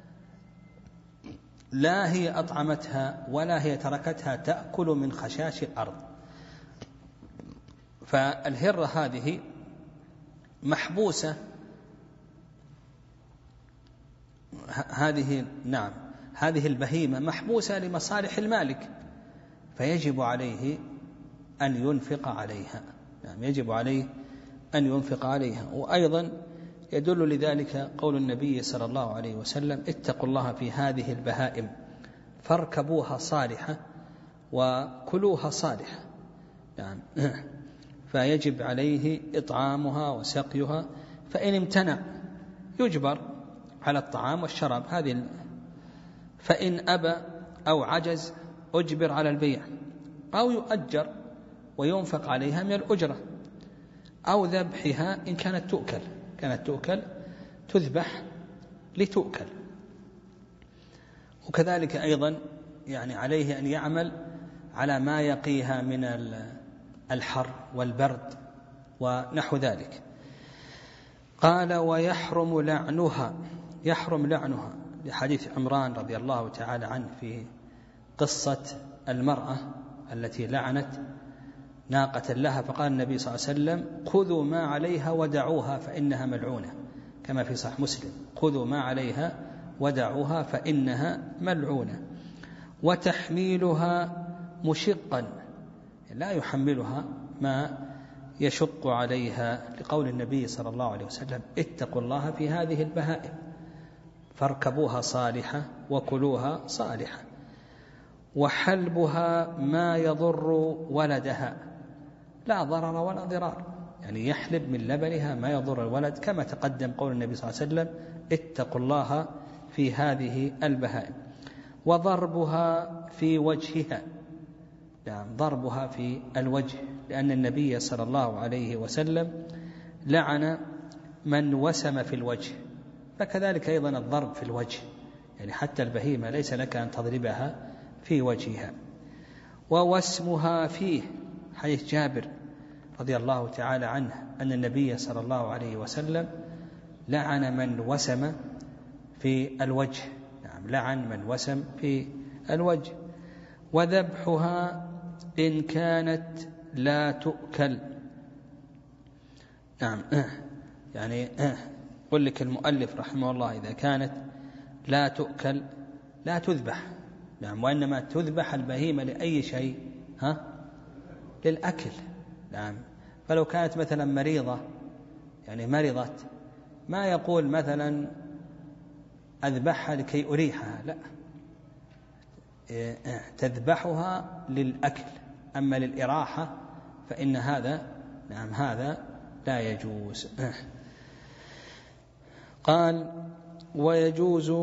لا هي أطعمتها ولا هي تركتها تأكل من خشاش الأرض. فالهرة هذه محبوسة، هذه نعم هذه البهيمة محبوسة لمصالح المالك، فيجب عليه أن ينفق عليها. نعم يجب عليه أن ينفق عليها. وأيضا يدل لذلك قول النبي صلى الله عليه وسلم: اتقوا الله في هذه البهائم فاركبوها صالحة وكلوها صالحة. نعم فيجب عليه إطعامها وسقيها، فإن امتنع يجبر على الطعام والشراب هذه، فإن أبى أو عجز أجبر على البيع، أو يؤجر وينفق عليها من الأجرة، أو ذبحها إن كانت تؤكل كانت تؤكل تذبح لتؤكل. وكذلك أيضا يعني عليه أن يعمل على ما يقيها من الحر والبرد ونحو ذلك. قال: ويحرم لعنها، يحرم لعنها لحديث عمران رضي الله تعالى عنه في قصة المرأة التي لعنت ناقة لها، فقال النبي صلى الله عليه وسلم: خذوا ما عليها ودعوها فإنها ملعونة، كما في صحيح مسلم: خذوا ما عليها ودعوها فإنها ملعونة. وتحميلها مشقا، لا يحملها ما يشق عليها، لقول النبي صلى الله عليه وسلم: اتقوا الله في هذه البهائم فاركبوها صالحة وكلوها صالحة. وحلبها ما يضر ولدها، لا ضرر ولا ضرار، يعني يحلب من لبنها ما يضر الولد، كما تقدم قول النبي صلى الله عليه وسلم: اتقوا الله في هذه البهائم. وضربها في وجهها، يعني ضربها في الوجه، لأن النبي صلى الله عليه وسلم لعن من وسم في الوجه، فكذلك أيضا الضرب في الوجه، يعني حتى البهيمة ليس لك أن تضربها في وجهها. ووسمها فيه، حديث جابر رضي الله تعالى عنه أن النبي صلى الله عليه وسلم لعن من وسم في الوجه، نعم لعن من وسم في الوجه. وذبحها إن كانت لا تؤكل، نعم يعني قل لك المؤلف رحمه الله: إذا كانت لا تؤكل لا تذبح، نعم، وإنما تذبح البهيمة لأي شيء؟ ها؟ للأكل، نعم. فلو كانت مثلا مريضة، يعني مرضت، ما يقول مثلا أذبحها لكي أريحها، لا، تذبحها للأكل. أما للإراحة فإن هذا، نعم، هذا لا يجوز. قال: ويجوز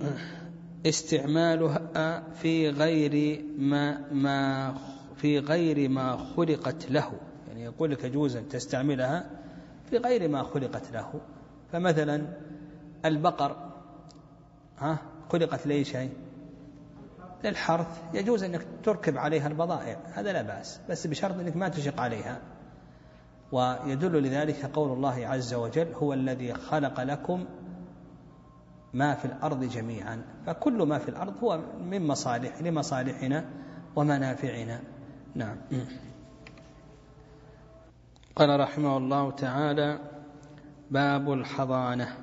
استعمالها في غير ما ما في غير ما خلقت له، يعني يقول لك يجوز أن تستعملها في غير ما خلقت له. فمثلا البقر ها خلقت لأي شيء؟ للحرث، يجوز أنك تركب عليها البضائع، هذا لا بأس، بس بشرط أنك ما تشق عليها. ويدل لذلك قول الله عز وجل: هو الذي خلق لكم ما في الأرض جميعا. فكل ما في الأرض هو من مصالح لمصالحنا ومنافعنا. نعم. قال رحمه الله تعالى: باب الحضانة.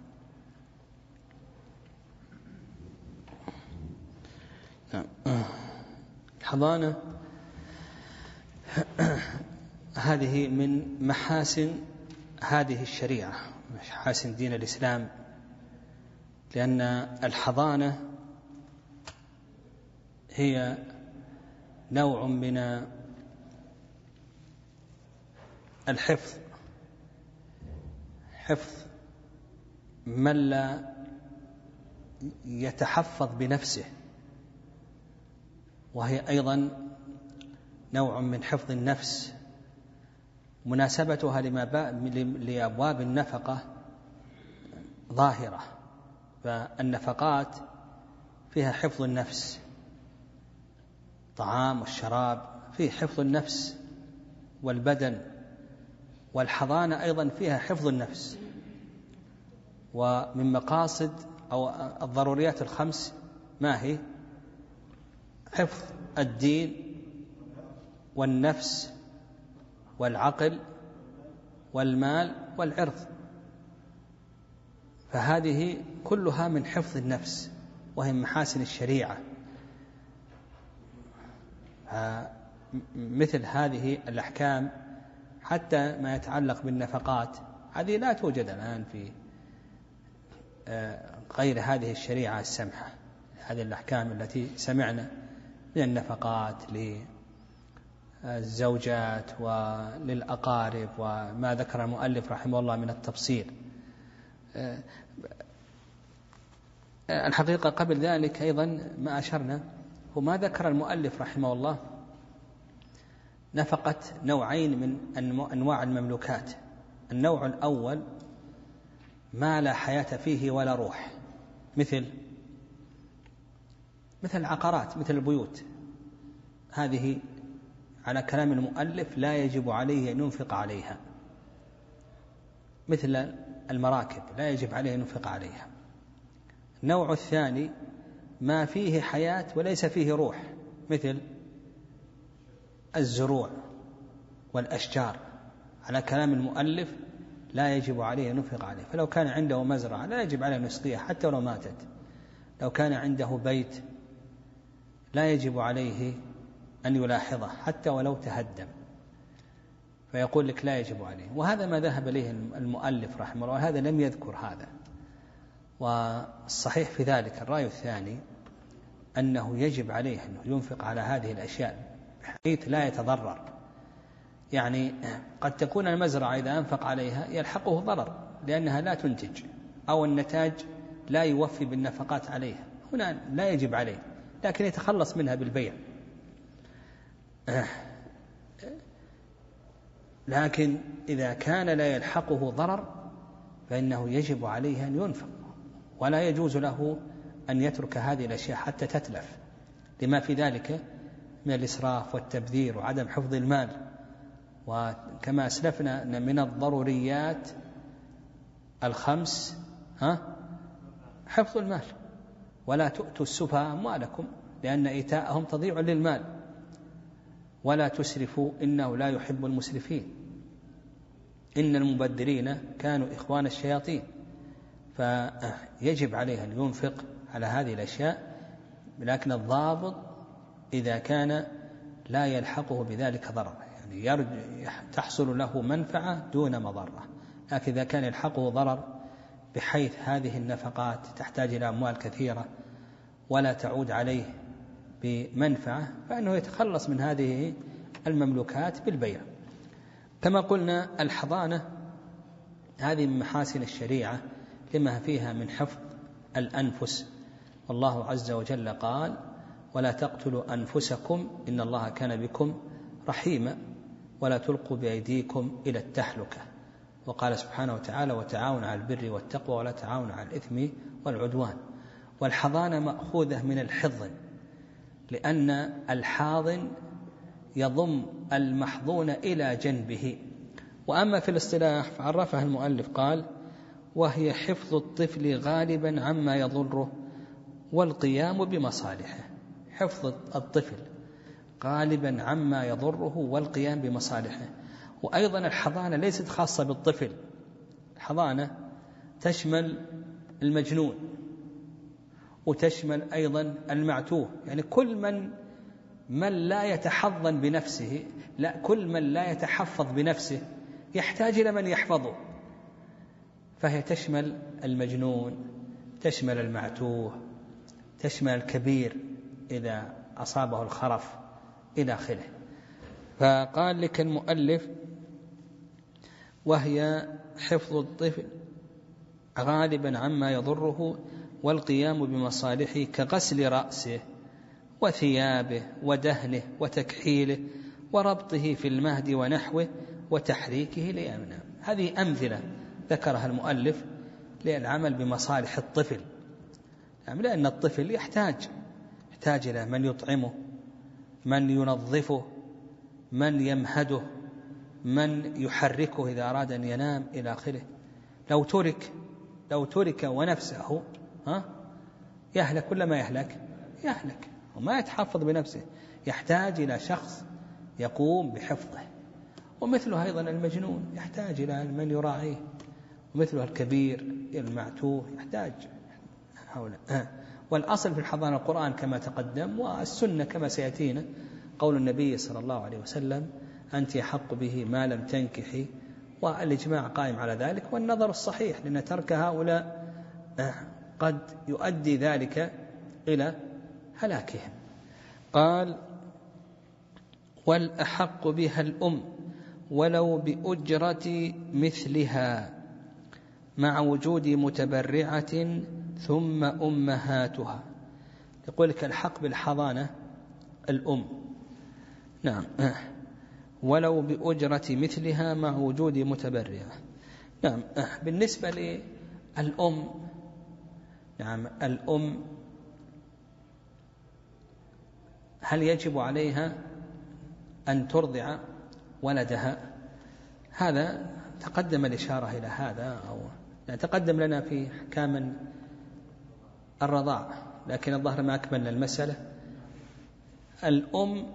الحضانة هذه من محاسن هذه الشريعة، محاسن دين الإسلام، لأن الحضانة هي نوع من الحفظ، حفظ من لا يتحفظ بنفسه، وهي أيضا نوع من حفظ النفس. مناسبتها لأبواب النفقة ظاهرة، فالنفقات فيها حفظ النفس، طعام والشراب فيه حفظ النفس والبدن، والحضانة أيضا فيها حفظ النفس. ومن مقاصد أو الضروريات الخمس ما هي؟ حفظ الدين والنفس والعقل والمال والعرض، فهذه كلها من حفظ النفس، وهي محاسن الشريعة. مثل هذه الأحكام حتى ما يتعلق بالنفقات هذه لا توجد الآن في غير هذه الشريعة السمحة. هذه الأحكام التي سمعنا من النفقات للزوجات وللأقارب وما ذكر المؤلف رحمه الله من التفصيل. الحقيقة قبل ذلك أيضا ما أشرنا وما ذكر المؤلف رحمه الله نفقة نوعين من أنواع المملوكات. النوع الأول ما لا حياة فيه ولا روح، مثل مثل العقارات، مثل البيوت، هذه على كلام المؤلف لا يجب عليه أن ينفق عليها. مثل المراكب لا يجب عليه أن ينفق عليها. النوع الثاني ما فيه حياة وليس فيه روح، مثل الزروع والأشجار، على كلام المؤلف لا يجب عليه أن ينفق عليه. فلو كان عنده مزرعة لا يجب عليه أن يسقيها حتى ولو ماتت. لو كان عنده بيت لا يجب عليه أن يلاحظه حتى ولو تهدم، فيقول لك لا يجب عليه. وهذا ما ذهب إليه المؤلف رحمه الله، وهذا لم يذكر هذا. والصحيح في ذلك الرأي الثاني أنه يجب عليه أنه ينفق على هذه الأشياء بحيث لا يتضرر. يعني قد تكون المزرعة إذا أنفق عليها يلحقه ضرر لأنها لا تنتج أو النتاج لا يوفي بالنفقات عليها، هنا لا يجب عليه، لكن يتخلص منها بالبيع. لكن إذا كان لا يلحقه ضرر فإنه يجب عليه أن ينفق، ولا يجوز له أن يترك هذه الأشياء حتى تتلف، لما في ذلك من الإسراف والتبذير وعدم حفظ المال. وكما أسلفنا أن من الضروريات الخمس ها حفظ المال، ولا تؤتوا السفهاء أموالكم لأن إيتاءهم تضيع للمال، ولا تسرفوا إنه لا يحب المسرفين، إن المبذرين كانوا إخوان الشياطين. فيجب عليه أن ينفق على هذه الأشياء، لكن الضابط إذا كان لا يلحقه بذلك ضرر، يعني تحصل له منفعة دون مضرة. لكن إذا كان يلحقه ضرر بحيث هذه النفقات تحتاج إلى أموال كثيرة ولا تعود عليه بمنفعة فإنه يتخلص من هذه المملوكات بالبيع. كما قلنا الحضانة هذه من محاسن الشريعة لما فيها من حفظ الأنفس، والله عز وجل قال ولا تقتلوا أنفسكم إن الله كان بكم رحيما ولا تلقوا بأيديكم إلى التهلكة. وقال سبحانه وتعالى وتعاونوا على البر والتقوى ولا تعاونوا على الإثم والعدوان. والحضانة مأخوذة من الحضن، لأن الحاضن يضم المحضون إلى جنبه. وأما في الاصطلاح فعرفها المؤلف قال وهي حفظ الطفل غالبا عما يضره والقيام بمصالحه. حفظ الطفل غالبا عما يضره والقيام بمصالحه. وأيضا الحضانة ليست خاصة بالطفل، الحضانة تشمل المجنون وتشمل أيضا المعتوه، يعني كل من من لا يتحضن بنفسه، لا كل من لا يتحفظ بنفسه يحتاج إلى من يحفظه، فهي تشمل المجنون، تشمل المعتوه، تشمل الكبير إذا أصابه الخرف إلى آخره. فقال لك المؤلف وهي حفظ الطفل غالبا عما يضره والقيام بمصالحه كغسل رأسه وثيابه ودهنه وتكحيله وربطه في المهد ونحوه وتحريكه لينام. هذه أمثلة ذكرها المؤلف للعمل بمصالح الطفل، لأن الطفل يحتاج يحتاج إلى من يطعمه، من ينظفه، من يمهده، من يحركه إذا أراد أن ينام إلى آخره. لو ترك لو ترك ونفسه ها يهلك، كل ما يهلك يهلك وما يتحفظ بنفسه، يحتاج إلى شخص يقوم بحفظه. ومثله أيضا المجنون يحتاج إلى من يراعيه، ومثله الكبير المعتوه يحتاج هؤلاء. والأصل في الحضانة القرآن كما تقدم والسنة كما سيأتينا، قول النبي صلى الله عليه وسلم أنت أحق به ما لم تنكحي، والإجماع قائم على ذلك، والنظر الصحيح، لأن ترك هؤلاء قد يؤدي ذلك إلى هلاكهم. قال والأحق بها الأم ولو بأجرة مثلها مع وجود متبرعة ثم أمهاتها. يقول لك الحق بالحضانة الأم، نعم، ولو بأجرة مثلها مع وجود متبرعة. نعم. بالنسبة للأم، نعم، الأم هل يجب عليها أن ترضع ولدها؟ هذا تقدم الإشارة إلى هذا، أو يعني تقدم لنا في أحكام الرضاع، لكن الظاهر ما أكملنا المسألة. الأم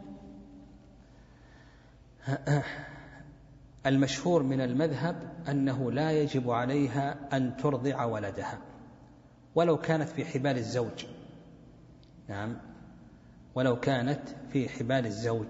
المشهور من المذهب أنه لا يجب عليها أن ترضع ولدها ولو كانت في حبال الزوج. نعم، ولو كانت في حبال الزوج.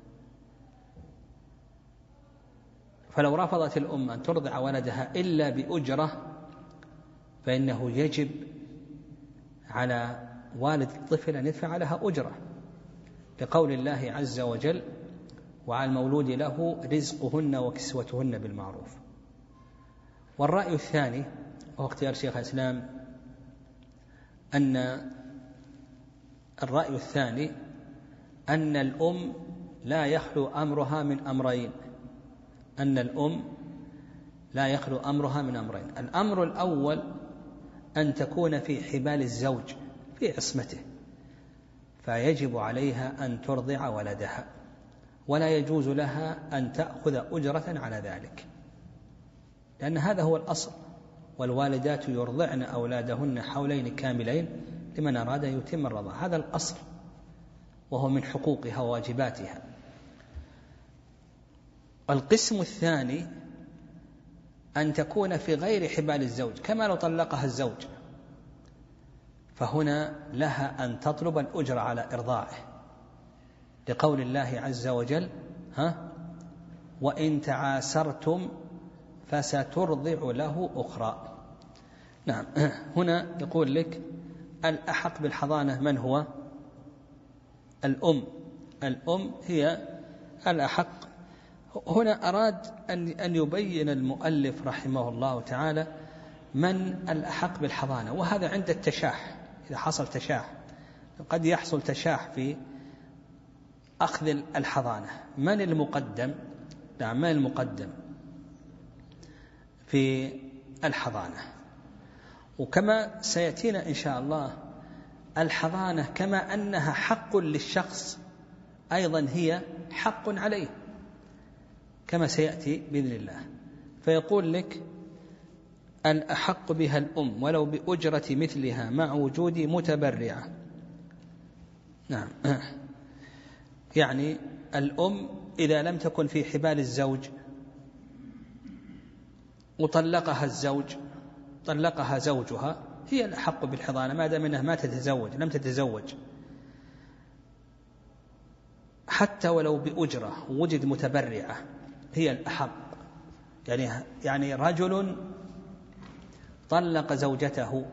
فلو رفضت الأم أن ترضع ولدها إلا بأجرة فإنه يجب على والد الطفل أن يدفع لها أجرة، لقول الله عز وجل وعلى المولود له رزقهن وكسوتهن بالمعروف. والرأي الثاني وهو اختيار شيخ الإسلام أن الرأي الثاني أن الأم لا يخلو أمرها من أمرين أن الأم لا يخلو أمرها من أمرين الأمر الأول أن تكون في حبال الزوج في عصمته، فيجب عليها أن ترضع ولدها، ولا يجوز لها أن تأخذ أجرة على ذلك، لأن هذا هو الأصل. والوالدات يرضعن أولادهن حولين كاملين لمن أراد أن يتم الرضاعة، هذا الأصل، وهو من حقوقها وواجباتها. القسم الثاني أن تكون في غير حبال الزوج، كما لو طلقها الزوج، فهنا لها أن تطلب الأجر على إرضاعه، لقول الله عز وجل ها وإن تعاسرتم فسترضع له أخرى. نعم. هنا يقول لك الأحق بالحضانة من هو؟ الأم. الأم هي الأحق. هنا أراد أن يبين المؤلف رحمه الله تعالى من الأحق بالحضانة، وهذا عند التشاح. إذا حصل تشاح، قد يحصل تشاح في أخذ الحضانة، من المقدم؟ نعم، من المقدم في الحضانة؟ وكما سيأتينا إن شاء الله الحضانة كما أنها حق للشخص أيضا هي حق عليه، كما سيأتي بإذن الله. فيقول لك الأحق بها الأم ولو بأجرة مثلها مع وجود متبرعة. نعم، يعني الأم إذا لم تكن في حبال الزوج وطلقها الزوج طلقها زوجها هي الأحق بالحضانة، ما دام أنها ما تتزوج لم تتزوج، حتى ولو بأجرة وجد متبرعة هي الأحق. يعني يعني رجل طلق زوجته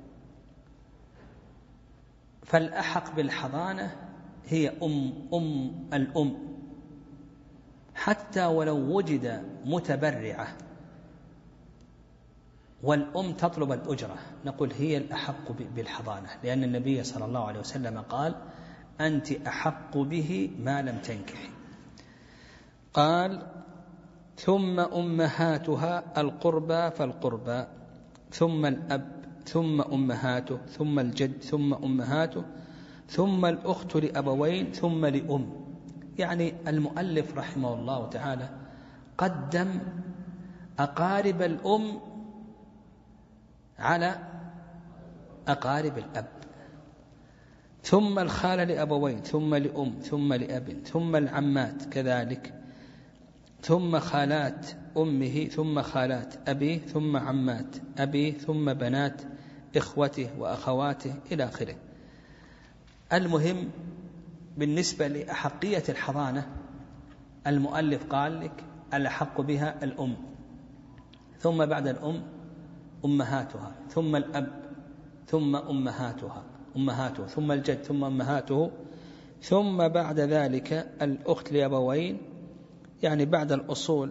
فالأحق بالحضانة هي أم أم الأم، حتى ولو وجد متبرعة والأم تطلب الأجرة نقول هي الأحق بالحضانة، لأن النبي صلى الله عليه وسلم قال أنت أحق به ما لم تنكحي. قال ثم أمهاتها القربى فالقربى ثم الأب ثم أمهاته ثم الجد ثم أمهاته ثم الأخت لأبوين ثم لأم. يعني المؤلف رحمه الله تعالى قدم أقارب الأم على أقارب الأب، ثم الخالة لأبوين ثم لأم ثم لأب ثم العمات كذلك، ثم خالات أمه ثم خالات أبيه ثم عمات أبيه ثم بنات إخوته وأخواته إلى آخره. المهم بالنسبة لأحقية الحضانة المؤلف قال لك الأحق بها الأم، ثم بعد الأم أمهاتها، ثم الأب، ثم أمهاتها أمهاته، ثم الجد، ثم أمهاته، ثم بعد ذلك الأخت لأبوين، يعني بعد الأصول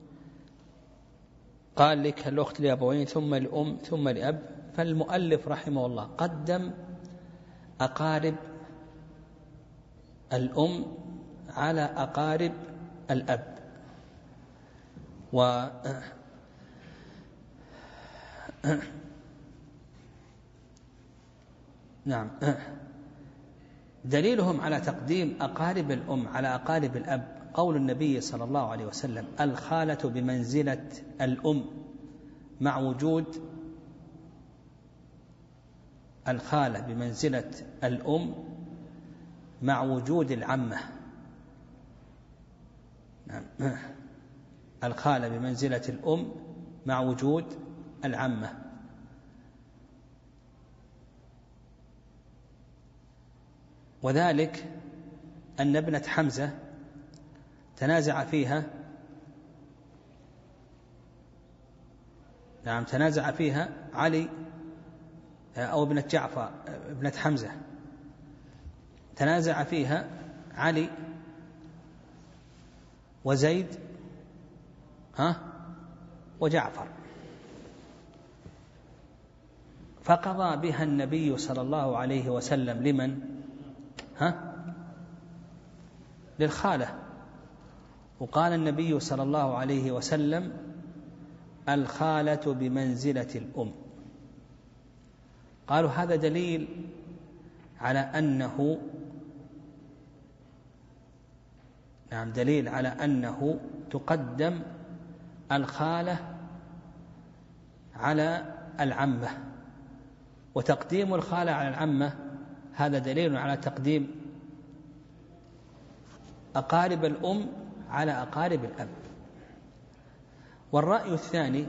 قال لك الأخت لأبوين ثم الأم ثم لأب. فالمؤلف رحمه الله قدم أقارب الأم على أقارب الأب. و نعم دليلهم على تقديم أقارب الأم على أقارب الأب قول النبي صلى الله عليه وسلم: الخالة بمنزلة الأم مع وجود الخالة بمنزلة الأم مع وجود العمة. نعم. الخالة بمنزلة الأم مع وجود العمة. وذلك أن ابنة حمزة تنازع فيها نعم تنازع فيها علي أو ابنة جعفر ابنة حمزة تنازع فيها علي وزيد ها وجعفر، فقضى بها النبي صلى الله عليه وسلم لمن ها للخالة. وقال النبي صلى الله عليه وسلم: الخالة بمنزلة الأم. قالوا هذا دليل على أنه نعم دليل على أنه تقدم الخالة على العمة، وتقديم الخالة على العمة هذا دليل على تقديم أقارب الأم على أقارب الأب. والرأي الثاني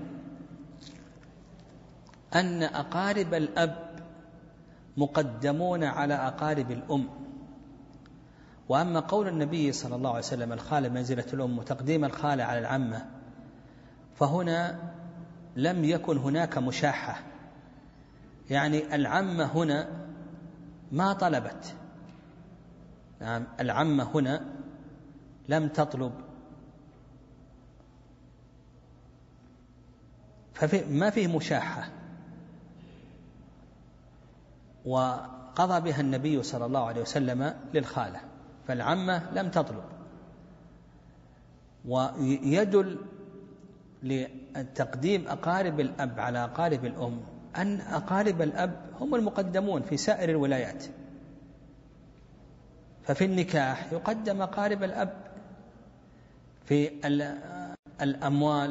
أن أقارب الأب مقدمون على أقارب الأم. وأما قول النبي صلى الله عليه وسلم: الخالة منزلة الأم، وتقديم الخالة على العمة، فهنا لم يكن هناك مشاحة، يعني العمة هنا ما طلبت، نعم العمة هنا لم تطلب، فما فيه مشاحة، وقضى بها النبي صلى الله عليه وسلم للخالة، فالعمة لم تطلب. ويدل لتقديم أقارب الأب على أقارب الأم أن أقارب الأب هم المقدمون في سائر الولايات. ففي النكاح يقدم أقارب الأب، في الأموال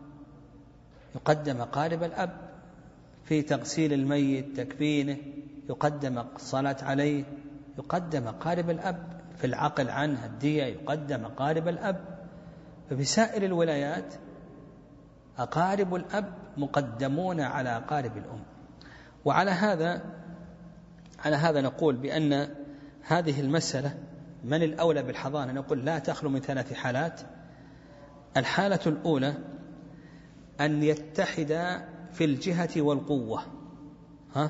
يقدم أقارب الأب، في تغسيل الميت تكفينه يقدم الصلاة عليه يقدم أقارب الأب، في العقل عنه الدية يقدم أقارب الأب. ففي سائر الولايات أقارب الأب مقدمون على أقارب الأم. وعلى هذا على هذا نقول بأن هذه المسألة من الأولى بالحضانة، نقول لا تخلو من ثلاث حالات. الحالة الأولى أن يتحد في الجهة والقوة، ها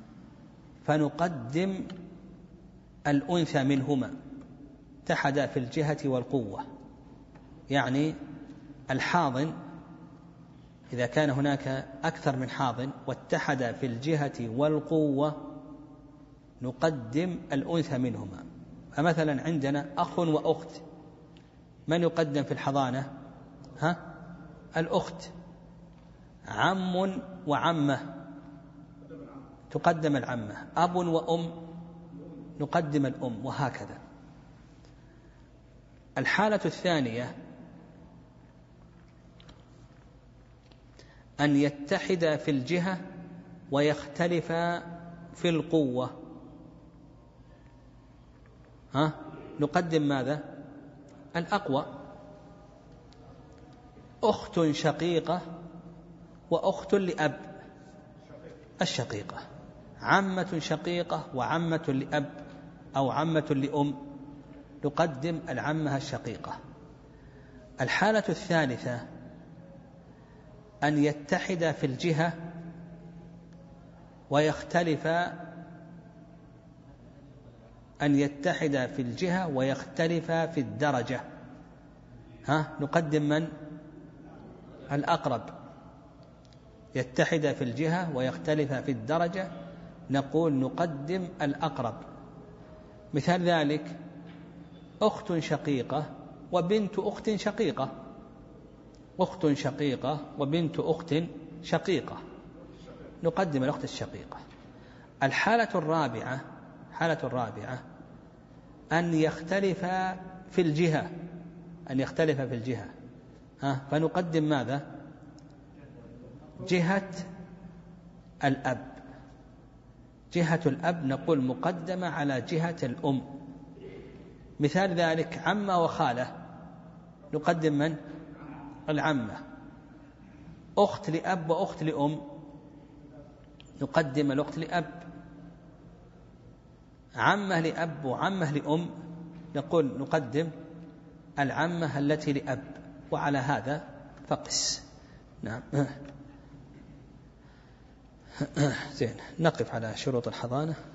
فنقدم الأنثى منهما، اتحد في الجهة والقوة، يعني الحاضن إذا كان هناك أكثر من حاضن واتحد في الجهة والقوة نقدم الأنثى منهما. فمثلا عندنا أخ وأخت، من يقدم في الحضانة؟ ها الأخت. عم وعمة تقدم العمة. أب وأم نقدم الأم، وهكذا. الحالة الثانية أن يتحد في الجهة ويختلف في القوة، ها نقدم ماذا؟ الأقوى. أخت شقيقة وأخت لأب الشقيقة، عمة شقيقة وعمة لأب أو عمة لأم نقدم العمة الشقيقة. الحالة الثالثة أن يتحد في الجهة ويختلف أن يتحد في الجهة ويختلف في الدرجة. ها نقدم من؟ الأقرب. يتحد في الجهة ويختلف في الدرجة، نقول نقدم الأقرب. مثال ذلك أخت شقيقة وبنت أخت شقيقة، أخت شقيقة وبنت أخت شقيقة، نقدم الأخت الشقيقة. الحالة الرابعة حالة الرابعة أن يختلف في الجهة أن يختلف في الجهة ها فنقدم ماذا؟ جهة الأب. جهة الأب نقول مقدمة على جهة الأم. مثال ذلك عمة وخالة، نقدم من؟ العمة. أخت لأب وأخت لأم، نقدم الأخت لأب. عمة لأب وعمة لأم، نقول نقدم العمة التي لأب. وعلى هذا فقس. نعم. زين، نقف على شروط الحضانة.